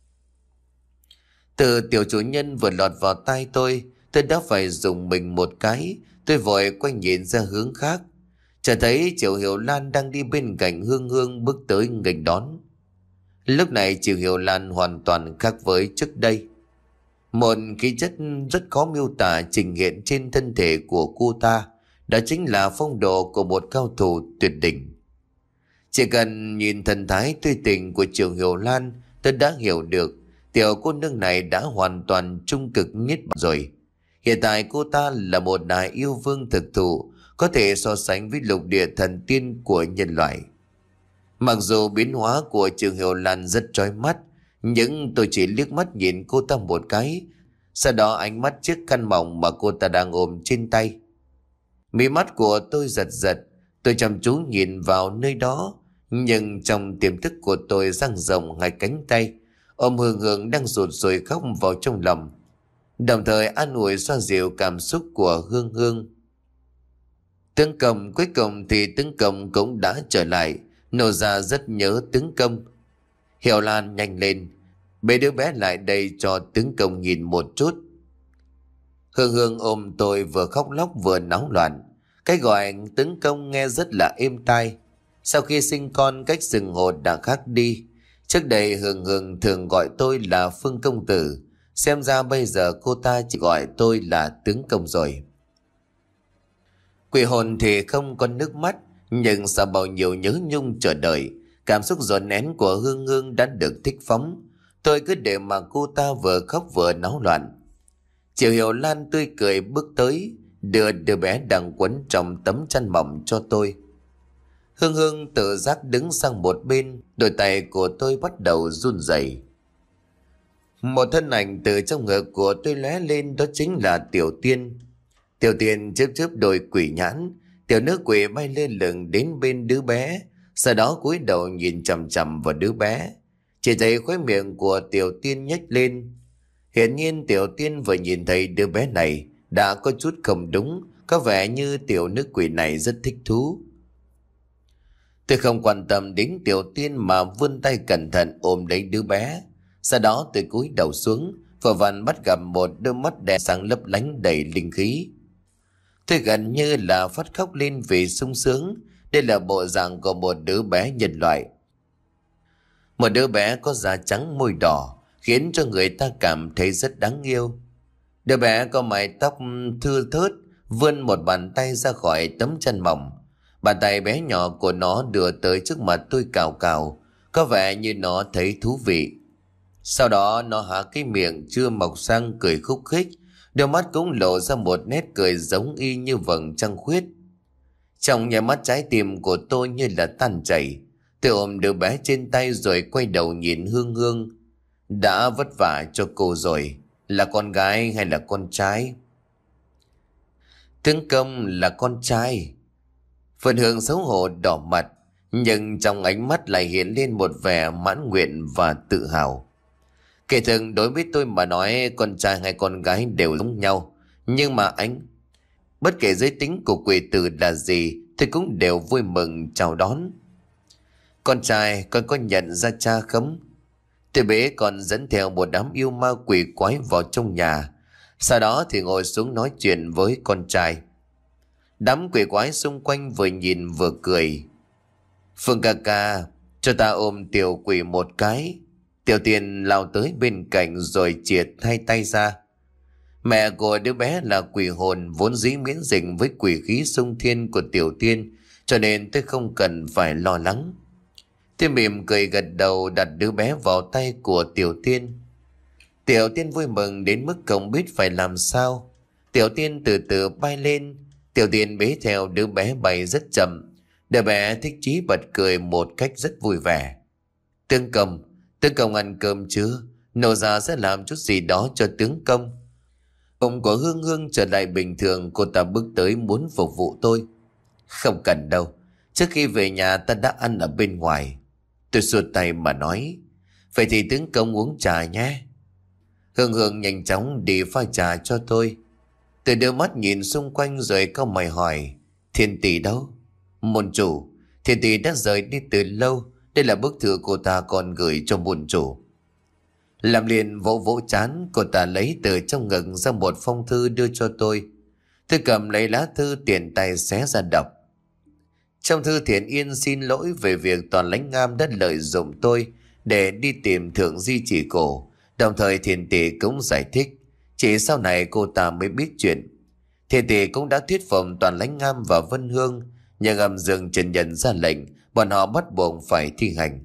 Từ tiểu chủ nhân vừa lọt vào tai tôi, tôi đã phải dùng mình một cái. Tôi vội quay nhìn ra hướng khác, chợt thấy Triệu Hiểu Lan đang đi bên cạnh Hương Hương bước tới nghênh đón. Lúc này Triệu Hiểu Lan hoàn toàn khác với trước đây. Một khí chất rất khó miêu tả trình hiện trên thân thể của cô ta, đó chính là phong độ của một cao thủ tuyệt đỉnh. Chỉ cần nhìn thần thái tươi tỉnh của Triệu Hiểu Lan, tôi đã hiểu được tiểu cô nương này đã hoàn toàn trung cực nhất rồi. Hiện tại cô ta là một đại yêu vương thực thụ, có thể so sánh với lục địa thần tiên của nhân loại. Mặc dù biến hóa của Triệu Hiểu Lan rất chói mắt, nhưng tôi chỉ liếc mắt nhìn cô ta một cái. Sau đó ánh mắt chiếc khăn mỏng mà cô ta đang ôm trên tay. Mí mắt của tôi giật giật. Tôi chăm chú nhìn vào nơi đó, nhưng trong tiềm thức của tôi dang rộng hai cánh tay, ôm Hương Hương đang rụt rùi khóc vào trong lòng, đồng thời an ủi xoa dịu cảm xúc của Hương Hương. Tướng Công, cuối cùng thì Tướng Công cũng đã trở lại. Nô gia rất nhớ Tướng Công. Hiểu Lan, nhanh lên, bế đứa bé lại đây cho Tướng Công nhìn một chút. Hương Hương ôm tôi vừa khóc lóc vừa náo loạn. Cái gọi Tướng Công nghe rất là êm tai. Sau khi sinh con, cách xưng hô đã khác đi. Trước đây Hương Hương thường gọi tôi là Phương công tử, xem ra bây giờ cô ta chỉ gọi tôi là tướng công rồi. Quỷ hồn thì không có nước mắt, nhưng sau bao nhiêu nhớ nhung chờ đợi, cảm xúc dồn nén của Hương Hương đã được thích phóng. Tôi cứ để mà cô ta vừa khóc vừa náo loạn. Triệu Hiểu Lan tươi cười bước tới, đưa đứa bé đang quấn trong tấm chăn mỏng cho tôi. Hương Hương tự giác đứng sang một bên, đôi tay của tôi bắt đầu run rẩy. Một thân ảnh từ trong ngực của tôi lóe lên, đó chính là Tiểu Tiên. Tiểu Tiên chớp chớp đôi quỷ nhãn, tiểu nữ quỷ bay lên lưng đến bên đứa bé, sau đó cúi đầu nhìn chằm chằm vào đứa bé. Chỉ thấy khóe miệng của Tiểu Tiên nhếch lên. Hiển nhiên Tiểu Tiên vừa nhìn thấy đứa bé này đã có chút không đúng, có vẻ như tiểu nữ quỷ này rất thích thú. Tôi không quan tâm đến Tiểu Tiên mà vươn tay cẩn thận ôm lấy đứa bé. Sau đó tôi cúi đầu xuống, vừa vặn bắt gặp một đôi mắt đen sáng lấp lánh đầy linh khí. Tôi gần như là phát khóc lên vì sung sướng. Đây là bộ dạng của một đứa bé nhân loại. Một đứa bé có da trắng môi đỏ, khiến cho người ta cảm thấy rất đáng yêu. Đứa bé có mái tóc thưa thớt, vươn một bàn tay ra khỏi tấm chăn mỏng. Bàn tay bé nhỏ của nó đưa tới trước mặt tôi cào cào, có vẻ như nó thấy thú vị. Sau đó nó há cái miệng chưa mọc răng cười khúc khích, đôi mắt cũng lộ ra một nét cười giống y như vầng trăng khuyết. Trong nhà mắt trái tim của tôi như là tan chảy. Tôi ôm đứa bé trên tay rồi quay đầu nhìn Hương Hương. Đã vất vả cho cô rồi, là con gái hay là con trai? Tướng công là con trai. Phần Hương xấu hổ đỏ mặt, nhưng trong ánh mắt lại hiện lên một vẻ mãn nguyện và tự hào. Kể thường đối với tôi mà nói, con trai hay con gái đều giống nhau. Nhưng mà anh, bất kể giới tính của quỷ tử là gì thì cũng đều vui mừng chào đón. Con trai, con có nhận ra cha không? Tôi bế còn dẫn theo một đám yêu ma quỷ quái vào trong nhà. Sau đó thì ngồi xuống nói chuyện với con trai. Đám quỷ quái xung quanh vừa nhìn vừa cười. Phương ca ca, cho ta ôm tiểu quỷ một cái. Tiểu Tiên lao tới bên cạnh rồi chìa hai tay ra. Mẹ của đứa bé là quỷ hồn vốn dĩ miễn dịch với quỷ khí xung thiên của Tiểu Tiên, cho nên tôi không cần phải lo lắng. Tôi mỉm cười gật đầu đặt đứa bé vào tay của Tiểu Tiên. Tiểu Tiên vui mừng đến mức không biết phải làm sao. Tiểu Tiên từ từ bay lên. Tiểu Tiên bế theo đứa bé bay rất chậm. Đứa bé thích chí bật cười một cách rất vui vẻ. Tướng công, tướng công ăn cơm chưa? Nô già sẽ làm chút gì đó cho tướng công. Bụng của Hương Hương trở lại bình thường, cô ta bước tới muốn phục vụ tôi. Không cần đâu, trước khi về nhà ta đã ăn ở bên ngoài. Tôi xuột tay mà nói. Vậy thì tướng công uống trà nhé. Hương Hương nhanh chóng đi pha trà cho tôi. Tôi đưa mắt nhìn xung quanh rồi cau mày hỏi. Thiên tỷ đâu? Môn chủ, Thiên tỷ đã rời đi từ lâu. Đây là bức thư cô ta còn gửi cho môn chủ. Làm liền vỗ vỗ chán, cô ta lấy từ trong ngực ra một phong thư đưa cho tôi. Tôi cầm lấy lá thư tiện tay xé ra đọc. Trong thư Thiện Yên xin lỗi về việc Toàn Lãnh Ngam đã lợi dụng tôi để đi tìm Thượng Di Chỉ Cổ. Đồng thời Thiện tỷ cũng giải thích, chỉ sau này cô ta mới biết chuyện. Thiện tỷ cũng đã thuyết phục Toàn Lãnh Ngam và Vân Hương, nhưng âm dương Trần Nhân ra lệnh, bọn họ bắt buộc phải thi hành.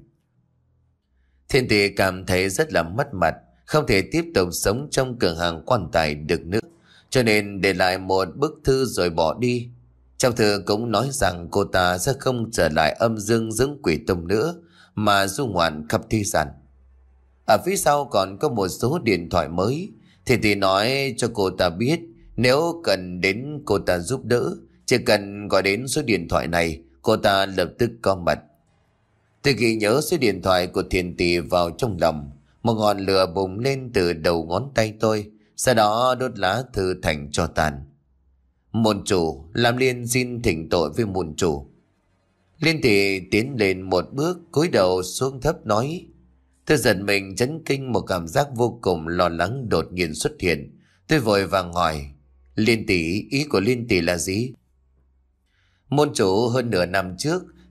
Thiện tỷ cảm thấy rất là mất mặt, không thể tiếp tục sống trong cửa hàng quan tài được nữa, cho nên để lại một bức thư rồi bỏ đi. Trong thư cũng nói rằng cô ta sẽ không trở lại âm dương dưỡng quỷ tông nữa, mà du ngoạn khắp thế gian. Ở phía sau còn có một số điện thoại mới. Thì thì nói cho cô ta biết, nếu cần đến cô ta giúp đỡ, chỉ cần gọi đến số điện thoại này, cô ta lập tức có mặt. Tôi ghi nhớ số điện thoại của Thiền tỷ vào trong lòng. Một ngọn lửa bùng lên từ đầu ngón tay tôi, sau đó đốt lá thư thành tro tàn. Môn chủ, làm Liên xin thỉnh tội với môn chủ. Liên tỷ tiến lên một bước, cúi đầu xuống thấp nói. Tôi giật mình chấn kinh, một cảm giác vô cùng lo lắng đột nhiên xuất hiện. Tôi vội vàng hỏi, Liên tỷ, ý của Liên tỷ là gì? Môn chủ, hơn nửa năm trước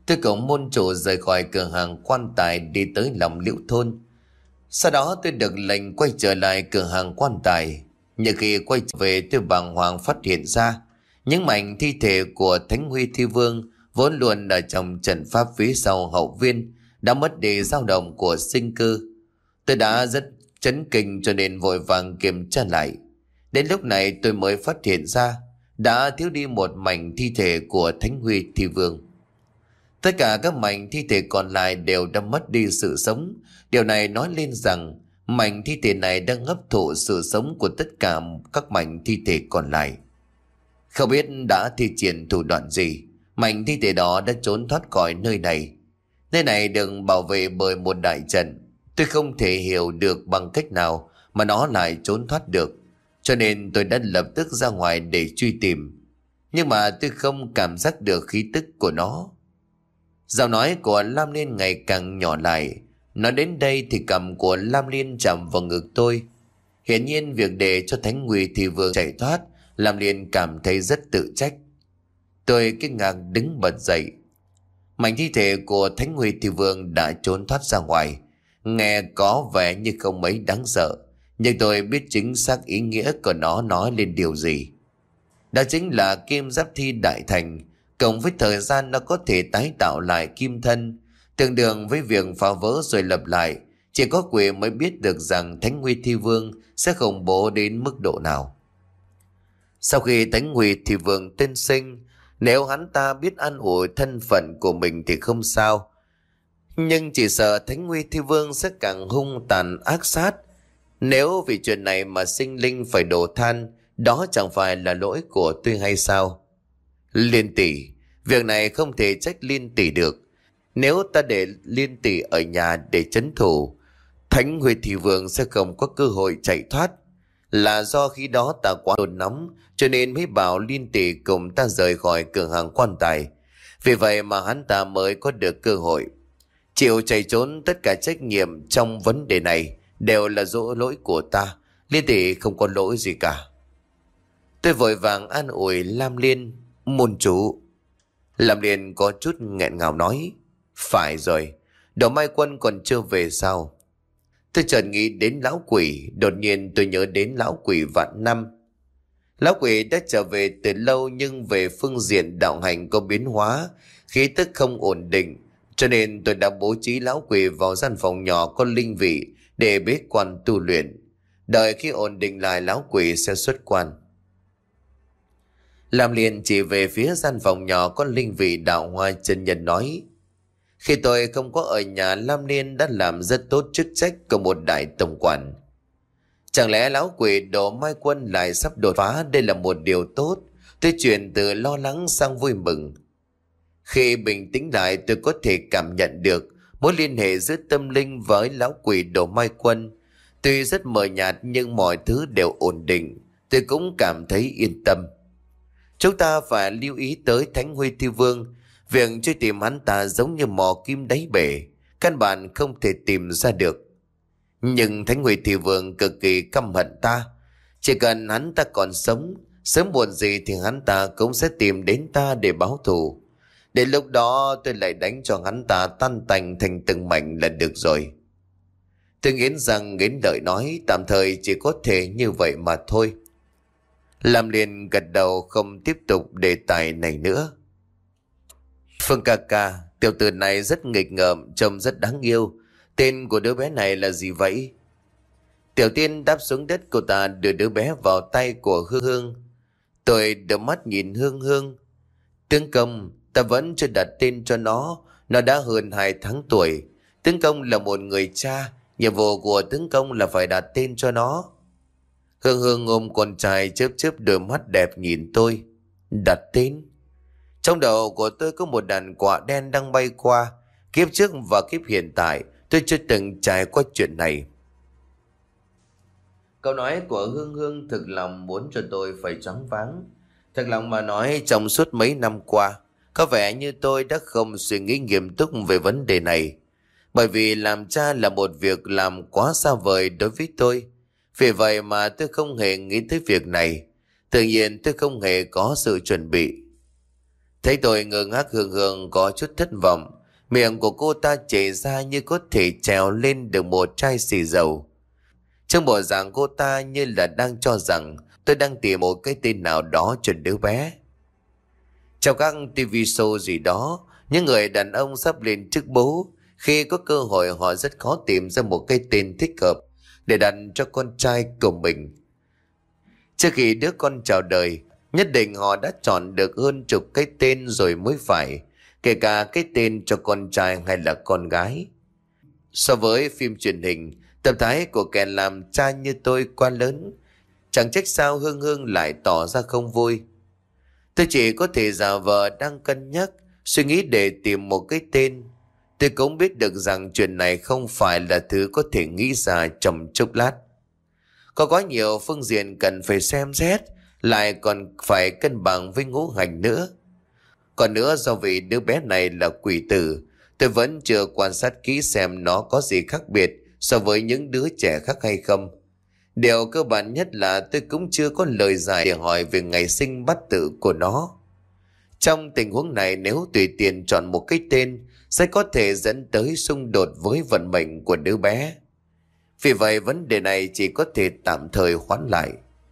Tôi cùng môn chủ rời khỏi cửa hàng quan tài đi tới lòng liễu thôn. Sau đó tôi được lệnh quay trở lại cửa hàng quan tài. Nhưng khi quay về tôi bàng hoàng phát hiện ra những mảnh thi thể của Thánh Huy Thi Vương vốn luôn ở trong trận pháp phía sau hậu viên đã mất đi dao động của sinh cơ. Tôi đã rất chấn kinh cho nên vội vàng kiểm tra lại. Đến lúc này tôi mới phát hiện ra đã thiếu đi một mảnh thi thể của Thánh Huy Thi Vương. Tất cả các mảnh thi thể còn lại đều đã mất đi sự sống. Điều này nói lên rằng mảnh thi thể này đang hấp thụ sự sống của tất cả các mảnh thi thể còn lại. Không biết đã thi triển thủ đoạn gì, mảnh thi thể đó đã trốn thoát khỏi nơi này. Nơi này được bảo vệ bởi một đại trận. Tôi không thể hiểu được bằng cách nào mà nó lại trốn thoát được. Cho nên tôi đã lập tức ra ngoài để truy tìm. Nhưng mà tôi không cảm giác được khí tức của nó. Giọng nói của Lam Liên ngày càng nhỏ lại. Nói đến đây thì cầm của Lam Liên chạm vào ngực tôi. Hiển nhiên việc để cho Thánh Huy Thi Vương chạy thoát, Lam Liên cảm thấy rất tự trách. Tôi kinh ngạc đứng bật dậy. Mảnh thi thể của Thánh Huy Thi Vương đã trốn thoát ra ngoài. Nghe có vẻ như không mấy đáng sợ, nhưng tôi biết chính xác ý nghĩa của nó nói lên điều gì. Đó chính là kim giáp thi đại thành, cộng với thời gian nó có thể tái tạo lại kim thân, tương đương với việc phá vỡ rồi lập lại. Chỉ có quỷ mới biết được rằng Thánh Huy Thi Vương sẽ khủng bố đến mức độ nào. Sau khi Thánh Huy Thi Vương tên sinh, nếu hắn ta biết an ủi thân phận của mình thì không sao. Nhưng chỉ sợ Thánh Huy Thi Vương sẽ càng hung tàn ác sát. Nếu vì chuyện này mà sinh linh phải đổ than, đó chẳng phải là lỗi của tôi hay sao? Liên tỷ, việc này không thể trách Liên tỷ được. Nếu ta để Liên tỷ ở nhà để trấn thủ, Thánh Huy Thi Vương sẽ không có cơ hội chạy thoát. Là do khi đó ta quá đồn nóng, cho nên mới bảo Liên tỷ cùng ta rời khỏi cửa hàng quan tài. Vì vậy mà hắn ta mới có được cơ hội. Chịu chạy trốn, tất cả trách nhiệm trong vấn đề này đều là dỗ lỗi của ta. Liên tỷ không có lỗi gì cả. Tôi vội vàng an ủi Lam Liên. Môn chủ. Lam Liên có chút nghẹn ngào nói. Phải rồi, Đỗ Mai Quân còn chưa về sao? Tôi chợt nghĩ đến lão quỷ. Đột nhiên tôi nhớ đến lão quỷ vạn năm. Lão quỷ đã trở về từ lâu, nhưng về phương diện đạo hành có biến hóa, khí tức không ổn định. Cho nên tôi đã bố trí lão quỷ vào gian phòng nhỏ có linh vị để bế quan tu luyện. Đợi khi ổn định lại, lão quỷ sẽ xuất quan. Lam Liên chỉ về phía gian phòng nhỏ có linh vị đạo hoa chân nhân nói. Khi tôi không có ở nhà, Lam Liên đã làm rất tốt chức trách của một đại tổng quản. Chẳng lẽ lão quỷ Đỗ Mai Quân lại sắp đột phá? Đây là một điều tốt. Tôi chuyển từ lo lắng sang vui mừng. Khi bình tĩnh lại, tôi có thể cảm nhận được mối liên hệ giữa tâm linh với lão quỷ Đỗ Mai Quân. Tuy rất mờ nhạt nhưng mọi thứ đều ổn định. Tôi cũng cảm thấy yên tâm. Chúng ta phải lưu ý tới Thánh Huy Thi Vương. Việc truy tìm hắn ta giống như mò kim đáy bể, căn bản không thể tìm ra được. Nhưng Thánh Huy Thi Vương cực kỳ căm hận ta. Chỉ cần hắn ta còn sống, sớm muộn gì thì hắn ta cũng sẽ tìm đến ta để báo thù. Đến lúc đó tôi lại đánh cho hắn ta tan tành thành từng mảnh là được rồi. Tôi nghiến răng nghiến lợi nói, tạm thời chỉ có thể như vậy mà thôi. Lam Liên gật đầu không tiếp tục đề tài này nữa. Phương ca ca, tiểu tử này rất nghịch ngợm, trông rất đáng yêu. Tên của đứa bé này là gì vậy? Tiểu Tiên đáp xuống đất, cô ta đưa đứa bé vào tay của Hương Hương. Tôi đưa mắt nhìn Hương Hương. Tướng Công, ta vẫn chưa đặt tên cho nó. Nó đã hơn hai tháng tuổi. Tướng Công là một người cha. Nhiệm vụ của tướng Công là phải đặt tên cho nó. Hương Hương ôm con trai chớp chớp đôi mắt đẹp nhìn tôi. Đặt tên? Trong đầu của tôi có một đàn quạ đen đang bay qua. Kiếp trước và kiếp hiện tại tôi chưa từng trải qua chuyện này. Câu nói của Hương Hương thực lòng muốn cho tôi phải choáng váng. Thật lòng mà nói, trong suốt mấy năm qua, có vẻ như tôi đã không suy nghĩ nghiêm túc về vấn đề này. Bởi vì làm cha là một việc làm quá xa vời đối với tôi. Vì vậy mà tôi không hề nghĩ tới việc này. Tự nhiên tôi không hề có sự chuẩn bị. Thấy tôi ngơ ngác, Hương Hương có chút thất vọng. Miệng của cô ta chảy ra như có thể trèo lên được một chai xì dầu. Trong bộ dạng cô ta như là đang cho rằng tôi đang tìm một cái tên nào đó cho đứa bé. Trong các tivi show gì đó, những người đàn ông sắp lên chức bố, khi có cơ hội họ rất khó tìm ra một cái tên thích hợp để đặt cho con trai của mình. Trước khi đứa con chào đời, nhất định họ đã chọn được hơn chục cái tên rồi mới phải, kể cả cái tên cho con trai hay là con gái. So với phim truyền hình, tập thái của kẻ làm cha như tôi quá lớn, chẳng trách sao Hương Hương lại tỏ ra không vui. Tôi chỉ có thể giả vờ đang cân nhắc, suy nghĩ để tìm một cái tên. Tôi cũng biết được rằng chuyện này không phải là thứ có thể nghĩ ra trong chốc lát. Có quá nhiều phương diện cần phải xem xét, lại còn phải cân bằng với ngũ hành nữa. Còn nữa, do vì đứa bé này là quỷ tử, tôi vẫn chưa quan sát kỹ xem nó có gì khác biệt so với những đứa trẻ khác hay không. Điều cơ bản nhất là tôi cũng chưa có lời giải để hỏi về ngày sinh bát tự của nó. Trong tình huống này, nếu tùy tiện chọn một cái tên sẽ có thể dẫn tới xung đột với vận mệnh của đứa bé. Vì vậy vấn đề này chỉ có thể tạm thời hoãn lại.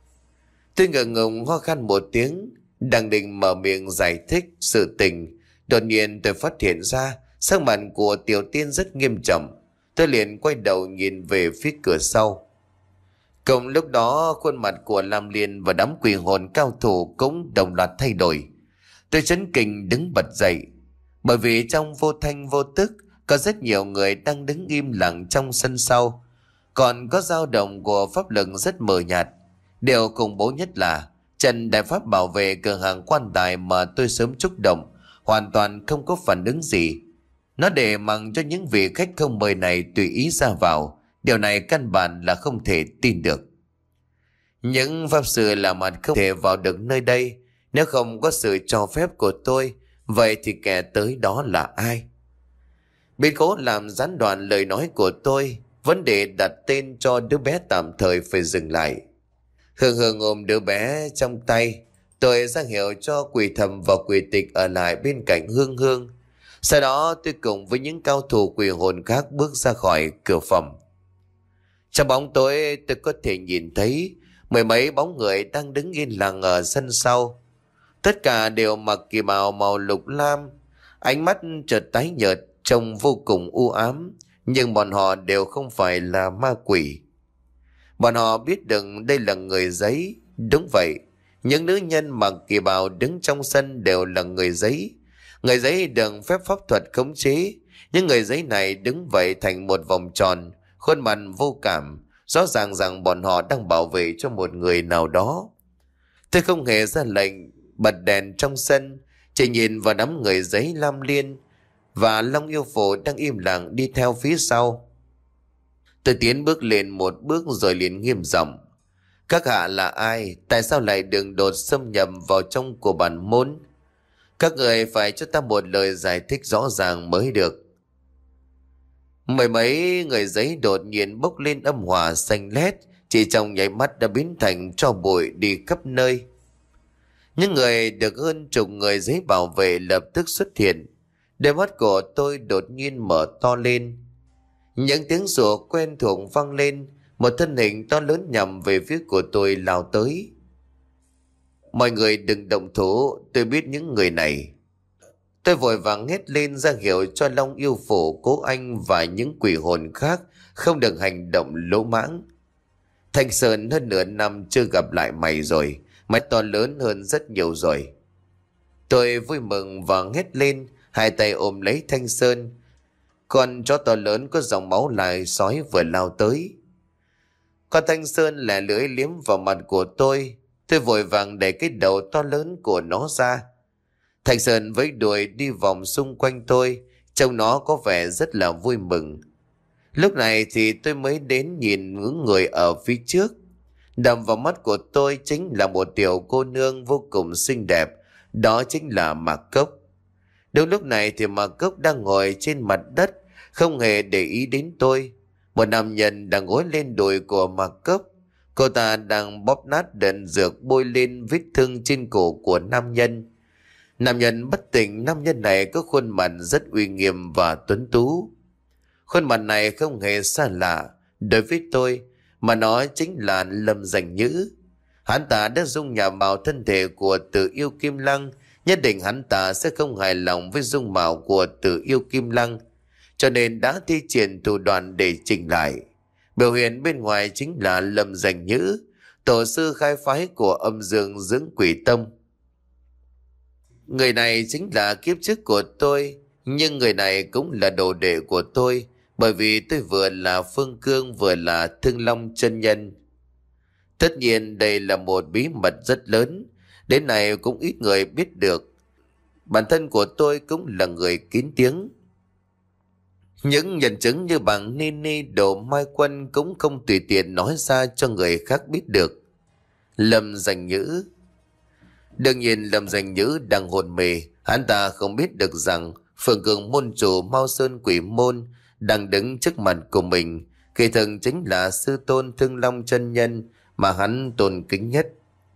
Tôi ngượng ngùng ho khan một tiếng, đang định mở miệng giải thích sự tình, đột nhiên tôi phát hiện ra sắc mặt của Tiểu Tiên rất nghiêm trọng. Tôi liền quay đầu nhìn về phía cửa sau. Cùng lúc đó, khuôn mặt của Lam Liên và đám quỷ hồn cao thủ cũng đồng loạt thay đổi. Tôi chấn kinh đứng bật dậy, bởi vì trong vô thanh vô tức có rất nhiều người đang đứng im lặng trong sân sau, còn có dao động của pháp lực rất mờ nhạt. Điều khủng bố nhất là trận đại pháp bảo vệ cửa hàng quan tài mà tôi sớm trúc động hoàn toàn không có phản ứng gì. Nó để mặc cho những vị khách không mời này tùy ý ra vào. Điều này căn bản là không thể tin được. Những pháp sư làm mặt không thể vào được nơi đây. Nếu không có sự cho phép của tôi, vậy thì kẻ tới đó là ai? Biến cố làm gián đoạn lời nói của tôi. Vấn đề đặt tên cho đứa bé tạm thời phải dừng lại. Hương Hương ôm đứa bé trong tay. Tôi ra hiệu cho Quỷ Thầm và Quỷ Tịch ở lại bên cạnh Hương Hương. Sau đó tôi cùng với những cao thủ quỷ hồn khác bước ra khỏi cửa phòng. Trong bóng tối tôi có thể nhìn thấy mười mấy bóng người đang đứng yên lặng ở sân sau. Tất cả đều mặc kỳ bào màu lục lam, ánh mắt chợt tái nhợt, trông vô cùng u ám, nhưng bọn họ đều không phải là ma quỷ. Bọn họ biết được đây là người giấy. Đúng vậy, những nữ nhân mặc kỳ bào đứng trong sân đều là người giấy. Người giấy được phép pháp thuật khống chế. Những người giấy này đứng vậy thành một vòng tròn, khuôn mặt vô cảm, rõ ràng rằng bọn họ đang bảo vệ cho một người nào đó. Tôi không hề ra lệnh, bật đèn trong sân, chỉ nhìn vào đám người giấy Lam Liên và Long Yêu Phổ đang im lặng đi theo phía sau. Tôi tiến bước lên một bước rồi liền nghiêm giọng: các hạ là ai? Tại sao lại đường đột xâm nhập vào trong của bản môn? Các người phải cho ta một lời giải thích rõ ràng mới được. Mười mấy người giấy đột nhiên bốc lên âm hỏa xanh lét, chỉ trong nháy mắt đã biến thành tro bụi đi khắp nơi. Những người được hơn chục người giấy bảo vệ lập tức xuất hiện. Đôi mắt của tôi đột nhiên mở to lên. Những tiếng sủa quen thuộc vang lên, một thân hình to lớn nhằm về phía của tôi lao tới. Mọi người đừng động thủ, tôi biết những người này. Tôi vội vàng hét lên ra hiệu cho Long Yêu Phổ, Cố Anh và những quỷ hồn khác không được hành động lỗ mãng. Thanh Sơn, hơn nửa năm chưa gặp lại mày rồi, mày to lớn hơn rất nhiều rồi. Tôi vui mừng và hét lên, hai tay ôm lấy Thanh Sơn. Con chó to lớn có dòng máu lại sói vừa lao tới. Con Thanh Sơn lẻ lưỡi liếm vào mặt của tôi. Tôi vội vàng đẩy cái đầu to lớn của nó ra. Thanh Sơn với đuôi đi vòng xung quanh tôi, trông nó có vẻ rất là vui mừng. Lúc này thì tôi mới đến nhìn những người ở phía trước. Đập vào mắt của tôi chính là một tiểu cô nương vô cùng xinh đẹp, đó chính là Mạc Cốc. Đúng lúc này thì Mạc Cốc đang ngồi trên mặt đất, không hề để ý đến tôi. Một nam nhân đang gối lên đùi của Mạc Cốc. Cô ta đang bóp nát đần dược bôi lên vết thương trên cổ của nam nhân. Nam nhân bất tỉnh, nam nhân này có khuôn mặt rất uy nghiêm và tuấn tú. Khuôn mặt này không hề xa lạ đối với tôi, mà nó chính là Lâm Dành Nhữ. Hắn ta đã dung nhập vào thân thể của Tử Yêu Kim Lăng, nhất định hắn ta sẽ không hài lòng với dung mạo của Tử Yêu Kim Lăng, cho nên đã thi triển thủ đoạn để chỉnh lại. Biểu hiện bên ngoài chính là Lâm Dành Nhữ, tổ sư khai phái của Âm Dương Dưỡng Quỷ Tông. Người này chính là kiếp trước của tôi, nhưng người này cũng là đồ đệ của tôi, bởi vì tôi vừa là Phương Cương vừa là Thương Long chân nhân. Tất nhiên đây là một bí mật rất lớn, đến nay cũng ít người biết được. Bản thân của tôi cũng là người kín tiếng. Những nhân chứng như bằng Nini Đồ Mai Quân cũng không tùy tiện nói ra cho người khác biết được. Lâm Dành Nhữ. Đương nhiên Lâm Dành Nhữ đang hồn mê, hắn ta không biết được rằng Phương Cường môn chủ Mao Sơn Quỷ Môn đang đứng trước mặt của mình, kỳ thực chính là sư tôn Thương Long chân nhân mà hắn tôn kính nhất.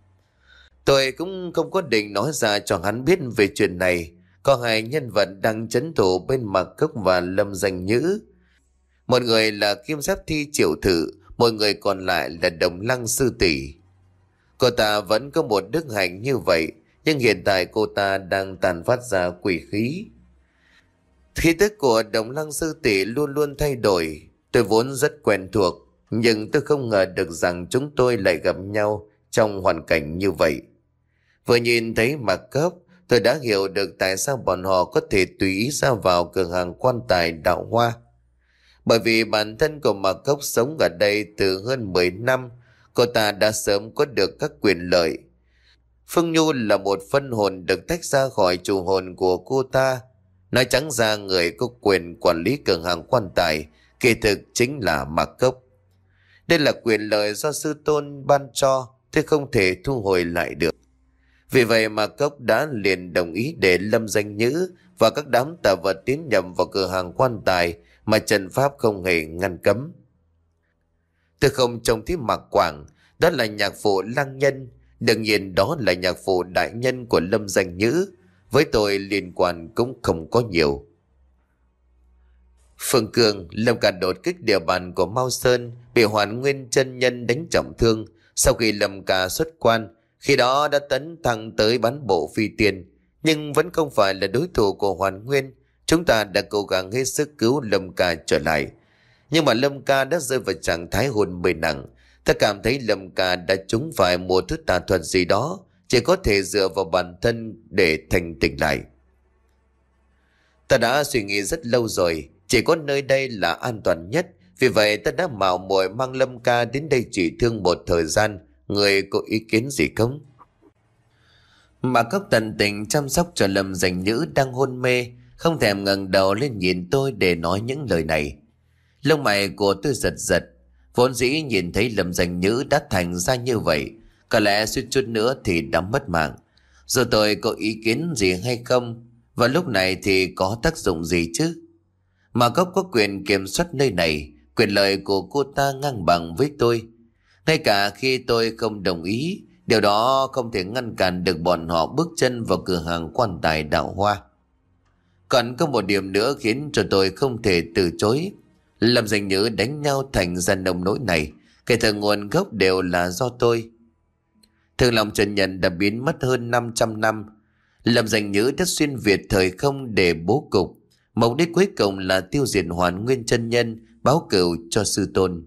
Tôi cũng không có định nói ra cho hắn biết về chuyện này. Có hai nhân vật đang trấn thủ bên Mạc Cốc và Lâm Dành Nhữ. Một người là Kim Giáp Thi Triệu Thử, một người còn lại là Đồng Lăng Sư Tỷ. Cô ta vẫn có một đức hạnh như vậy, nhưng hiện tại cô ta đang tàn phát ra quỷ khí. Khí tức của Đồng Lăng Sư Tỷ luôn luôn thay đổi. Tôi vốn rất quen thuộc, nhưng tôi không ngờ được rằng chúng tôi lại gặp nhau trong hoàn cảnh như vậy. Vừa nhìn thấy Mạc Cốc, tôi đã hiểu được tại sao bọn họ có thể tùy ý ra vào cửa hàng quan tài Đạo Hoa. Bởi vì bản thân của Mạc Cốc sống ở đây từ hơn mười năm, cô ta đã sớm có được các quyền lợi. Phương Nhu là một phân hồn được tách ra khỏi chủ hồn của cô ta. Nói trắng ra, người có quyền quản lý cửa hàng quan tài kỳ thực chính là Mạc Cốc. Đây là quyền lợi do sư tôn ban cho, thế không thể thu hồi lại được. Vì vậy Mạc Cốc đã liền đồng ý để Lâm Dành Nhữ và các đám tà vật tiến nhập vào cửa hàng quan tài mà trận pháp không hề ngăn cấm. Tôi không trông thấy Mạc Quảng, đó là nhạc phụ Lăng Nhân, đương nhiên đó là nhạc phụ đại nhân của Lâm Dành Nhữ, với tôi liên quan cũng không có nhiều. Phương Cương, Lâm Ca đột kích địa bàn của Mao Sơn, bị Hoàn Nguyên chân nhân đánh trọng thương. Sau khi Lâm Ca xuất quan, khi đó đã tấn thăng tới bán bộ phi tiên, nhưng vẫn không phải là đối thủ của Hoàn Nguyên. Chúng ta đã cố gắng hết sức cứu Lâm Ca trở lại, nhưng mà Lâm Ca đã rơi vào trạng thái hôn mê nặng. Ta cảm thấy Lâm Ca đã trúng phải một thứ tà thuật gì đó, chỉ có thể dựa vào bản thân để thành tỉnh lại. Ta đã suy nghĩ rất lâu rồi, chỉ có nơi đây là an toàn nhất. Vì vậy ta đã mạo muội mang Lâm Ca đến đây trị thương một thời gian. Người có ý kiến gì không? Mà Cốc tận tình chăm sóc cho Lâm Dành Nhữ đang hôn mê, không thèm ngẩng đầu lên nhìn tôi để nói những lời này. Lông mày của tôi giật giật. Vốn dĩ nhìn thấy Lâm Dành Nhữ đã thành ra như vậy, có lẽ suýt chút nữa thì đã mất mạng. Rồi tôi có ý kiến gì hay không? Và lúc này thì có tác dụng gì chứ? Mà Cốc có quyền kiểm soát nơi này, quyền lợi của cô ta ngang bằng với tôi. Ngay cả khi tôi không đồng ý, điều đó không thể ngăn cản được bọn họ bước chân vào cửa hàng quan tài Đạo Hoa. Còn có một điểm nữa khiến cho tôi không thể từ chối. Lâm Dành Nhữ đánh nhau thành ra nông nỗi này, kể từ nguồn gốc đều là do tôi. Thương Long chân nhân đã biến mất hơn năm trăm năm. Lâm Dành Nhữ đã xuyên việt thời không để bố cục. Mục đích cuối cùng là tiêu diệt Hoàn Nguyên chân nhân, báo cửu cho sư tôn.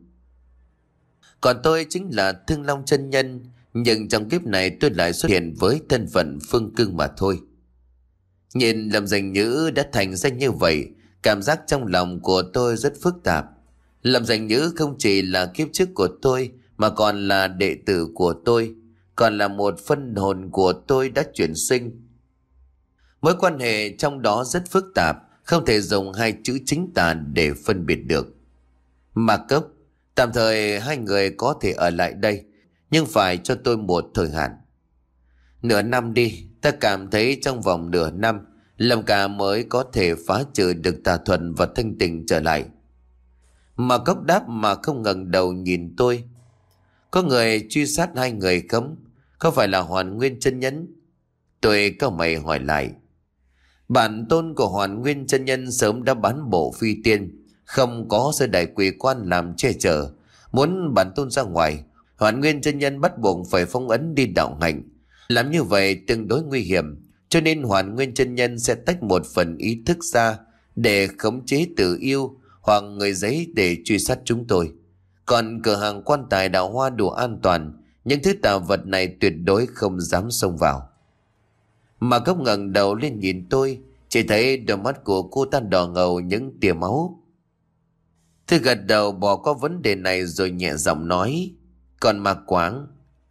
Còn tôi chính là Thương Long chân nhân, nhưng trong kiếp này tôi lại xuất hiện với thân phận Phương Cương mà thôi. Nhìn Lâm Dành Nhữ đã thành ra như vậy, cảm giác trong lòng của tôi rất phức tạp. Lâm Dành Nhữ không chỉ là kiếp trước của tôi, mà còn là đệ tử của tôi, còn là một phân hồn của tôi đã chuyển sinh. Mối quan hệ trong đó rất phức tạp, không thể dùng hai chữ chính tả để phân biệt được. Mạc Cốc, tạm thời hai người có thể ở lại đây, nhưng phải cho tôi một thời hạn. Nửa năm đi, ta cảm thấy trong vòng nửa năm, Lâm Ca mới có thể phá trừ được tà thuật và thanh tịnh trở lại. Mạc Cốc đáp mà không ngẩng đầu nhìn tôi. Có người truy sát hai người không? Có phải là Hoàn Nguyên chân nhân? Tôi cao mày hỏi lại. Bản tôn của Hoàn Nguyên chân nhân sớm đã bán bộ phi tiên, không có sơ đại quỷ quan làm che chở. Muốn bản tôn ra ngoài, Hoàn Nguyên chân nhân bắt buộc phải phong ấn đi đạo hạnh. Làm như vậy tương đối nguy hiểm, cho nên Hoàn Nguyên chân nhân sẽ tách một phần ý thức ra để khống chế Tử Yêu hoặc người giấy để truy sát chúng tôi. Còn cửa hàng quan tài đào hoa đủ an toàn, những thứ tà vật này tuyệt đối không dám xông vào. Mà Cốc ngẩng đầu lên nhìn tôi, chỉ thấy đôi mắt của cô ta đỏ ngầu những tia máu. Tôi gật đầu bỏ qua vấn đề này rồi nhẹ giọng nói. Còn Ma Quáng.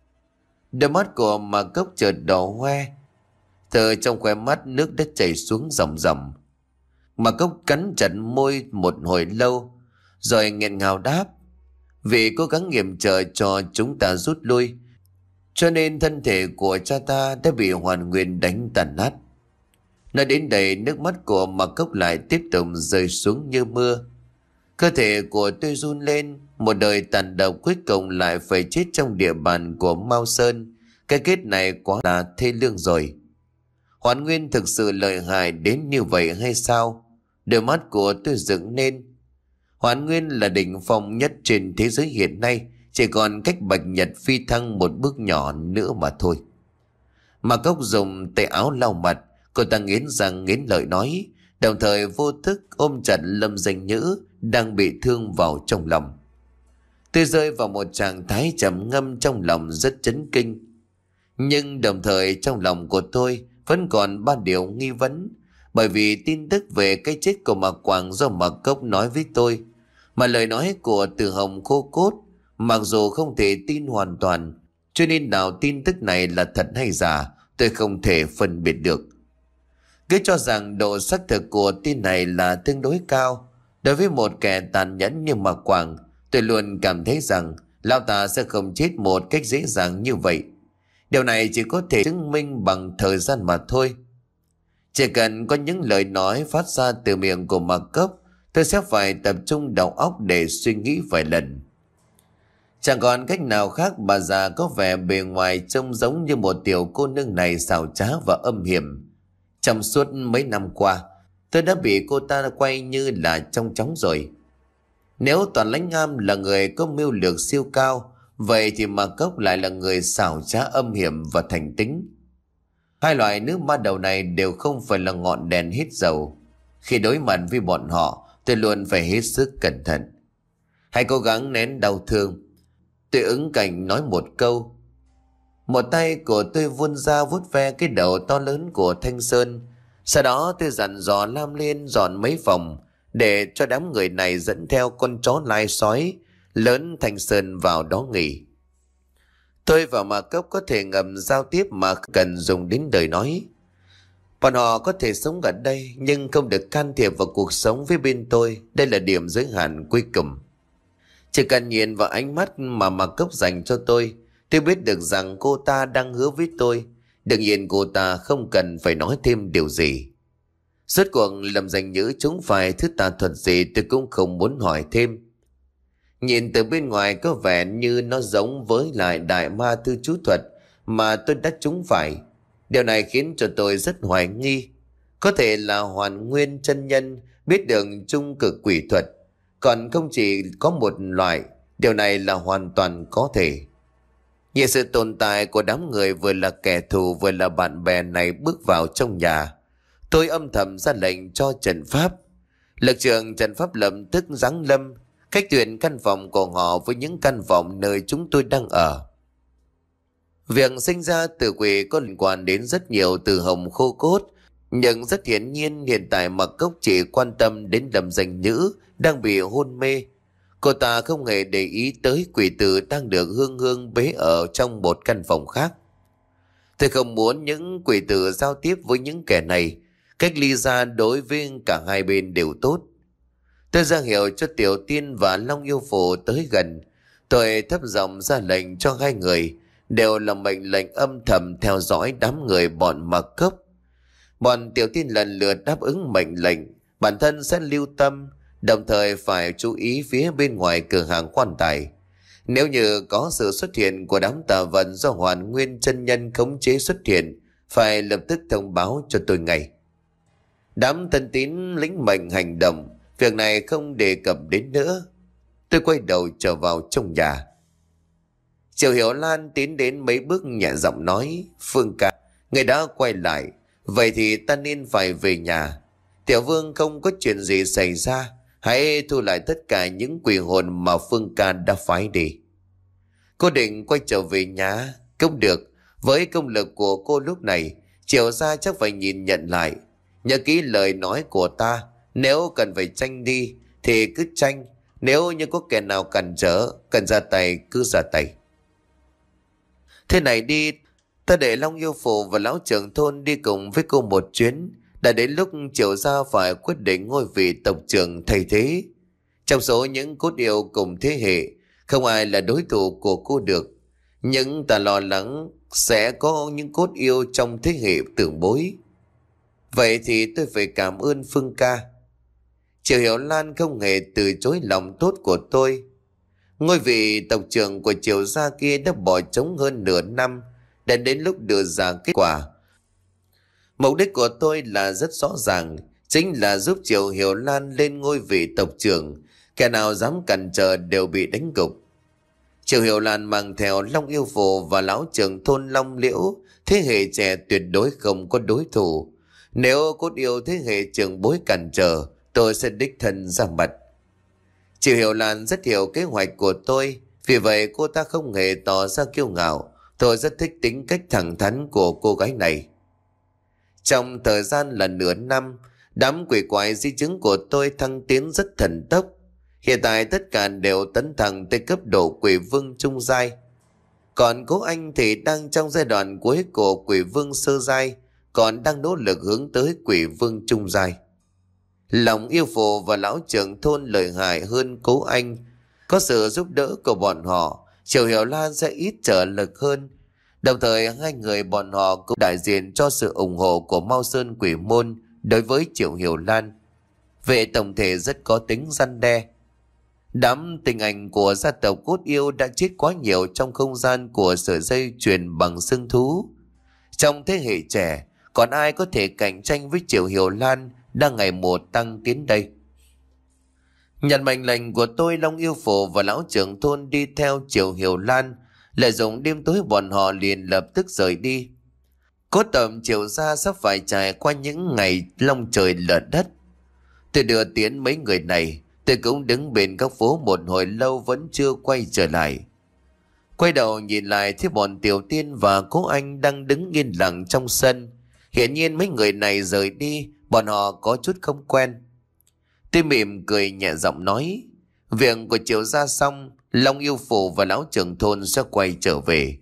Đôi mắt của Ma Cốc chợt đỏ hoe, từ trong khóe mắt nước đã chảy xuống ròng ròng. Ma Cốc cắn chặt môi một hồi lâu rồi nghẹn ngào đáp. Vì cố gắng yểm trợ cho chúng ta rút lui, cho nên thân thể của cha ta đã bị Hoàn Nguyên đánh tàn nát. Nói đến đây, nước mắt của Ma Cốc lại tiếp tục rơi xuống như mưa. Cơ thể của tôi run lên. Một đời tàn độc cuối cùng lại phải chết trong địa bàn của Mao Sơn. Cái kết này quá là thê lương rồi. Hoàn Nguyên thực sự lợi hại đến như vậy hay sao? Đôi mắt của tôi dựng lên. Hoàn Nguyên là đỉnh phong nhất trên thế giới hiện nay, chỉ còn cách Bạch Nhật phi thăng một bước nhỏ nữa mà thôi. Mà Cốc dùng tay áo lau mặt, cô ta nghiến răng nghiến lợi nói, đồng thời vô thức ôm chặt Lâm Danh Nhữ đang bị thương vào trong lòng. Tôi rơi vào một trạng thái trầm ngâm, trong lòng rất chấn kinh. Nhưng đồng thời trong lòng của tôi vẫn còn ba điều nghi vấn, bởi vì tin tức về cái chết của Mạc Quảng do Mạc Cốc nói với tôi, mà lời nói của Từ Hồng khô cốt, mặc dù không thể tin hoàn toàn, cho nên nào tin tức này là thật hay giả tôi không thể phân biệt được. Cứ cho rằng độ xác thực của tin này là tương đối cao. Đối với một kẻ tàn nhẫn như Mạc Quảng, tôi luôn cảm thấy rằng lão ta sẽ không chết một cách dễ dàng như vậy. Điều này chỉ có thể chứng minh bằng thời gian mà thôi. Chỉ cần có những lời nói phát ra từ miệng của Mạc Cốc, tôi sẽ phải tập trung đầu óc để suy nghĩ vài lần. Chẳng còn cách nào khác, bà già có vẻ bề ngoài trông giống như một tiểu cô nương này xảo trá và âm hiểm. Trong suốt mấy năm qua, tôi đã bị cô ta quay như là trong chóng rồi. Nếu Toàn Lãnh Am là người có mưu lược siêu cao, vậy thì Mạc Cốc lại là người xảo trá âm hiểm và thành tính. Hai loại nữ ma đầu này đều không phải là ngọn đèn hết dầu. Khi đối mặt với bọn họ, tôi luôn phải hết sức cẩn thận. Hãy cố gắng nén đau thương. Tôi ứng cảnh nói một câu. Một tay của tôi vươn ra vuốt ve cái đầu to lớn của Thanh Sơn. Sau đó tôi dặn dò Lam Liên dọn mấy phòng để cho đám người này dẫn theo con chó lai sói lớn Thanh Sơn vào đó nghỉ. Tôi và Mạc Cốc có thể ngầm giao tiếp mà cần dùng đến lời nói. Bọn họ có thể sống ở đây nhưng không được can thiệp vào cuộc sống với bên tôi. Đây là điểm giới hạn cuối cùng. Chỉ cần nhìn vào ánh mắt mà Mạc Cốc dành cho tôi, tôi biết được rằng cô ta đang hứa với tôi. Đương nhiên cô ta không cần phải nói thêm điều gì. Rốt cuộc Lâm Danh Nhữ chúng phải thứ tà thuật gì tôi cũng không muốn hỏi thêm. Nhìn từ bên ngoài có vẻ như nó giống với lại đại ma thư chú thuật mà tôi đã trúng phải. Điều này khiến cho tôi rất hoài nghi. Có thể là Hoàn Nguyên chân nhân biết được trung cực quỷ thuật, còn không chỉ có một loại. Điều này là hoàn toàn có thể. Nhìn sự tồn tại của đám người vừa là kẻ thù vừa là bạn bè này bước vào trong nhà, tôi âm thầm ra lệnh cho trận pháp. Lực trưởng trận pháp lập tức giáng lâm, cách tuyển căn phòng của họ với những căn phòng nơi chúng tôi đang ở. Việc sinh ra tử quỷ có liên quan đến rất nhiều Từ Hồng khô cốt, nhưng rất hiển nhiên hiện tại Mạc Cốc chỉ quan tâm đến Lâm Danh Nhữ đang bị hôn mê. Cô ta không hề để ý tới quỷ tử đang được Hương Hương bế ở trong một căn phòng khác. Tôi không muốn những quỷ tử giao tiếp với những kẻ này, cách ly ra đối với cả hai bên đều tốt. Tôi ra hiệu cho Tiểu Tiên và Long Yêu Phù tới gần. Tôi thấp giọng ra lệnh cho hai người, đều là mệnh lệnh âm thầm theo dõi đám người bọn Mạc Cốc. Bọn Tiểu Tiên lần lượt đáp ứng mệnh lệnh, bản thân sẽ lưu tâm, đồng thời phải chú ý phía bên ngoài cửa hàng quan tài. Nếu như có sự xuất hiện của đám tà vận do Hoàn Nguyên chân nhân khống chế xuất hiện, phải lập tức thông báo cho tôi ngay. Đám thân tín lĩnh mệnh hành động, việc này không đề cập đến nữa. Tôi quay đầu trở vào trong nhà. Triệu Hiểu Lan tiến đến mấy bước nhẹ giọng nói: Phương ca, người đã quay lại, vậy thì ta nên phải về nhà. Tiểu Vương không có chuyện gì xảy ra, hãy thu lại tất cả những quỷ hồn mà Phương ca đã phái đi. Cô định quay trở về nhà? Không được, với công lực của cô lúc này, Triệu gia chắc phải nhìn nhận lại. Nhớ kỹ lời nói của ta, nếu cần phải tranh đi thì cứ tranh, nếu như có kẻ nào cản trở, cần ra tay cứ ra tay. Thế này đi, ta để Long Yêu Phù và lão trưởng thôn đi cùng với cô một chuyến. Đã đến lúc Triệu gia phải quyết định ngôi vị tộc trưởng thay thế. Trong số những cốt yêu cùng thế hệ, không ai là đối thủ của cô được. Nhưng ta lo lắng sẽ có những cốt yêu trong thế hệ tưởng bối. Vậy thì tôi phải cảm ơn Phương ca. Triệu Hiểu Lan không hề từ chối lòng tốt của tôi. Ngôi vị tộc trưởng của Triệu gia kia đã bỏ trống hơn nửa năm, đã đến lúc đưa ra kết quả. Mục đích của tôi là rất rõ ràng, chính là giúp Triệu Hiểu Lan lên ngôi vị tộc trưởng. Kẻ nào dám cản trở đều bị đánh gục. Triệu Hiểu Lan mang theo Long Yêu Phù và lão trưởng thôn Long Liễu, thế hệ trẻ tuyệt đối không có đối thủ. Nếu cốt yêu thế hệ trưởng bối cản trở, tôi sẽ đích thân ra mặt. Triệu Hiểu Lan rất hiểu kế hoạch của tôi, vì vậy cô ta không hề tỏ ra kiêu ngạo. Tôi rất thích tính cách thẳng thắn của cô gái này. Trong thời gian là nửa năm, đám quỷ quái di chứng của tôi thăng tiến rất thần tốc. Hiện tại tất cả đều tấn thẳng tới cấp độ quỷ vương trung giai. Còn cố anh thì đang trong giai đoạn cuối của quỷ vương sơ giai, còn đang nỗ lực hướng tới quỷ vương trung giai. Lòng Yêu Phù và lão trưởng thôn lợi hại hơn cố anh. Có sự giúp đỡ của bọn họ, Triệu Hiểu Lan sẽ ít trở lực hơn. Đồng thời hai người bọn họ cũng đại diện cho sự ủng hộ của Mao Sơn Quỷ Môn đối với Triệu Hiểu Lan. Về tổng thể rất có tính răn đe. Đám tình ảnh của gia tộc cốt yêu đã chết quá nhiều trong không gian của sợi dây chuyền bằng xương thú. Trong thế hệ trẻ, còn ai có thể cạnh tranh với Triệu Hiểu Lan đang ngày một tăng tiến đây? Nhận mệnh lệnh của tôi, Long Yêu Phù và lão trưởng thôn đi theo Triệu Hiểu Lan. Lợi dụng đêm tối bọn họ liền lập tức rời đi. Cốt tầm Triệu gia sắp phải trải qua những ngày long trời lở đất. Tôi đưa tiến mấy người này. Tôi cũng đứng bên góc phố một hồi lâu vẫn chưa quay trở lại. Quay đầu nhìn lại thấy bọn Tiểu Tiên và cố anh đang đứng yên lặng trong sân. Hiển nhiên mấy người này rời đi, bọn họ có chút không quen. Tôi mỉm cười nhẹ giọng nói: Việc của Triệu gia xong, Long Yêu Phù và lão trưởng thôn sẽ quay trở về.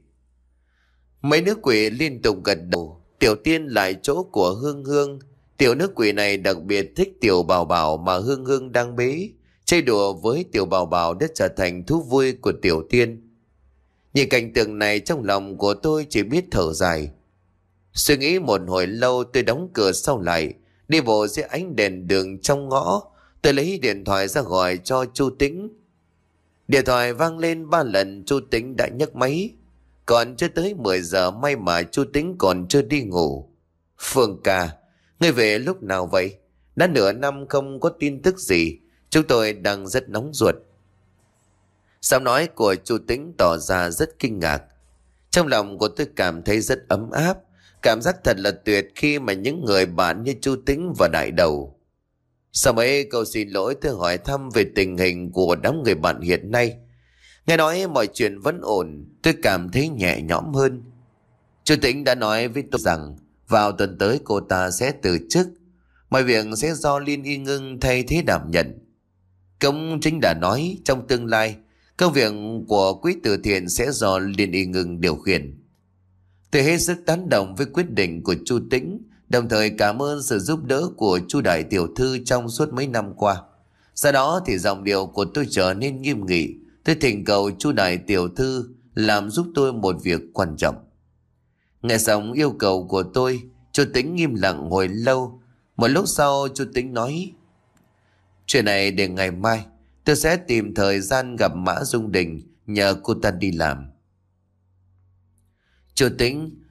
Mấy nữ quỷ liên tục gật đầu. Tiểu Tiên lại chỗ của Hương Hương. Tiểu nữ quỷ này đặc biệt thích Tiểu Bảo Bảo mà Hương Hương đang bế. Chơi đùa với Tiểu Bảo Bảo đã trở thành thú vui của Tiểu Tiên. Nhìn cảnh tượng này trong lòng của tôi chỉ biết thở dài. Suy nghĩ một hồi lâu, tôi đóng cửa sau lại, đi bộ dưới ánh đèn đường trong ngõ. Tôi lấy điện thoại ra gọi cho Chu Tĩnh. Điện thoại vang lên ba lần, Chu Tĩnh đã nhấc máy. Còn chưa tới mười giờ, may mà Chu Tĩnh còn chưa đi ngủ. Phương ca, ngươi về lúc nào vậy? Đã nửa năm không có tin tức gì, chúng tôi đang rất nóng ruột. Giọng nói của Chu Tĩnh tỏ ra rất kinh ngạc. Trong lòng của tôi cảm thấy rất ấm áp. Cảm giác thật là tuyệt khi mà những người bạn như Chu Tĩnh và Đại Đầu. Sau mấy câu xin lỗi, tôi hỏi thăm về tình hình của đám người bạn hiện nay. Nghe nói mọi chuyện vẫn ổn, tôi cảm thấy nhẹ nhõm hơn. Chu Tĩnh đã nói với tôi rằng vào tuần tới cô ta sẽ từ chức. Mọi việc sẽ do Liên Y Ngưng thay thế đảm nhận. Công chính đã nói trong tương lai, công việc của quỹ từ thiện sẽ do Liên Y Ngưng điều khiển. Tôi hết sức tán đồng với quyết định của Chu Tĩnh, đồng thời cảm ơn sự giúp đỡ của Chu Đại Tiểu Thư trong suốt mấy năm qua. Do đó thì giọng điệu của tôi trở nên nghiêm nghị. Tôi thỉnh cầu Chu Đại Tiểu Thư làm giúp tôi một việc quan trọng. Nghe xong yêu cầu của tôi, Chu Tĩnh im lặng hồi lâu. Một lúc sau Chu Tĩnh nói: Chuyện này để ngày mai tôi sẽ tìm thời gian gặp Mã Dung Đình, nhờ cô ta đi làm. Chu Tĩnh,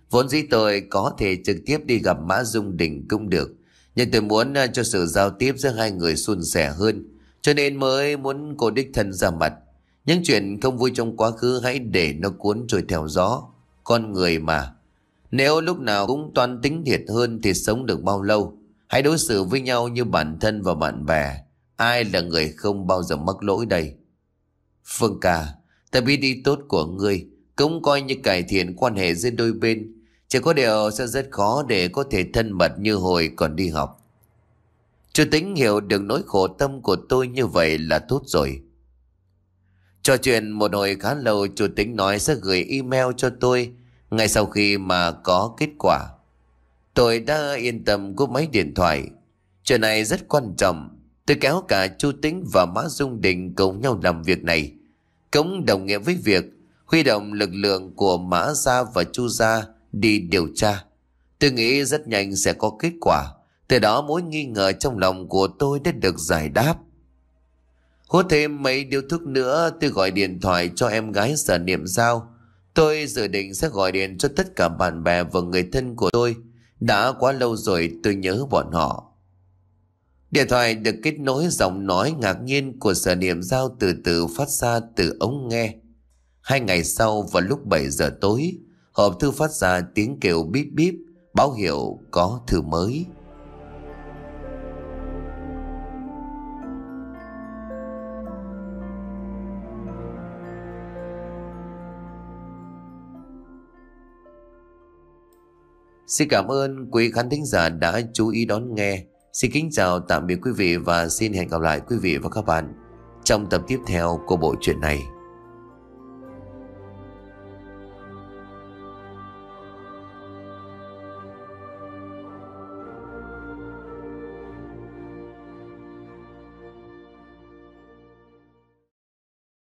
Vốn dĩ tôi có thể trực tiếp đi gặp Mã Dung Đình cũng được, nhưng tôi muốn à, cho sự giao tiếp giữa hai người suôn sẻ hơn, cho nên mới muốn cô đích thân ra mặt. Những chuyện không vui trong quá khứ hãy để nó cuốn trôi theo gió. Con người mà, nếu lúc nào cũng toan tính thiệt hơn thì sống được bao lâu? Hãy đối xử với nhau như bản thân và bạn bè. Ai là người không bao giờ mắc lỗi đây? Phương ca, ta biết ý tốt của ngươi, cũng coi như cải thiện quan hệ giữa đôi bên. Chỉ có điều sẽ rất khó để có thể thân mật như hồi còn đi học. Chú Tính hiểu được nỗi khổ tâm của tôi như vậy là tốt rồi. Trò chuyện một hồi khá lâu, chủ Tính nói sẽ gửi email cho tôi ngay sau khi mà có kết quả. Tôi đã yên tâm cúp máy điện thoại. Chuyện này rất quan trọng. Tôi kéo cả chú Tính và Mã Dung Đình cùng nhau làm việc này, cũng đồng nghĩa với việc huy động lực lượng của Mã Gia và Chu Gia đi điều tra. Tôi nghĩ rất nhanh sẽ có kết quả. Từ đó mối nghi ngờ trong lòng của tôi đã được giải đáp. Hút thêm mấy điếu thuốc nữa, tôi gọi điện thoại cho em gái Sở Niệm Giao. Tôi dự định sẽ gọi điện cho tất cả bạn bè và người thân của tôi. Đã quá lâu rồi tôi nhớ bọn họ. Điện thoại được kết nối, giọng nói ngạc nhiên của Sở Niệm Giao từ từ phát ra từ ống nghe. Hai ngày sau vào lúc bảy giờ tối, hộp thư phát ra tiếng kêu bíp bíp, báo hiệu có thư mới. Xin cảm ơn quý khán thính giả đã chú ý đón nghe. Xin kính chào tạm biệt quý vị và xin hẹn gặp lại quý vị và các bạn trong tập tiếp theo của bộ truyện này.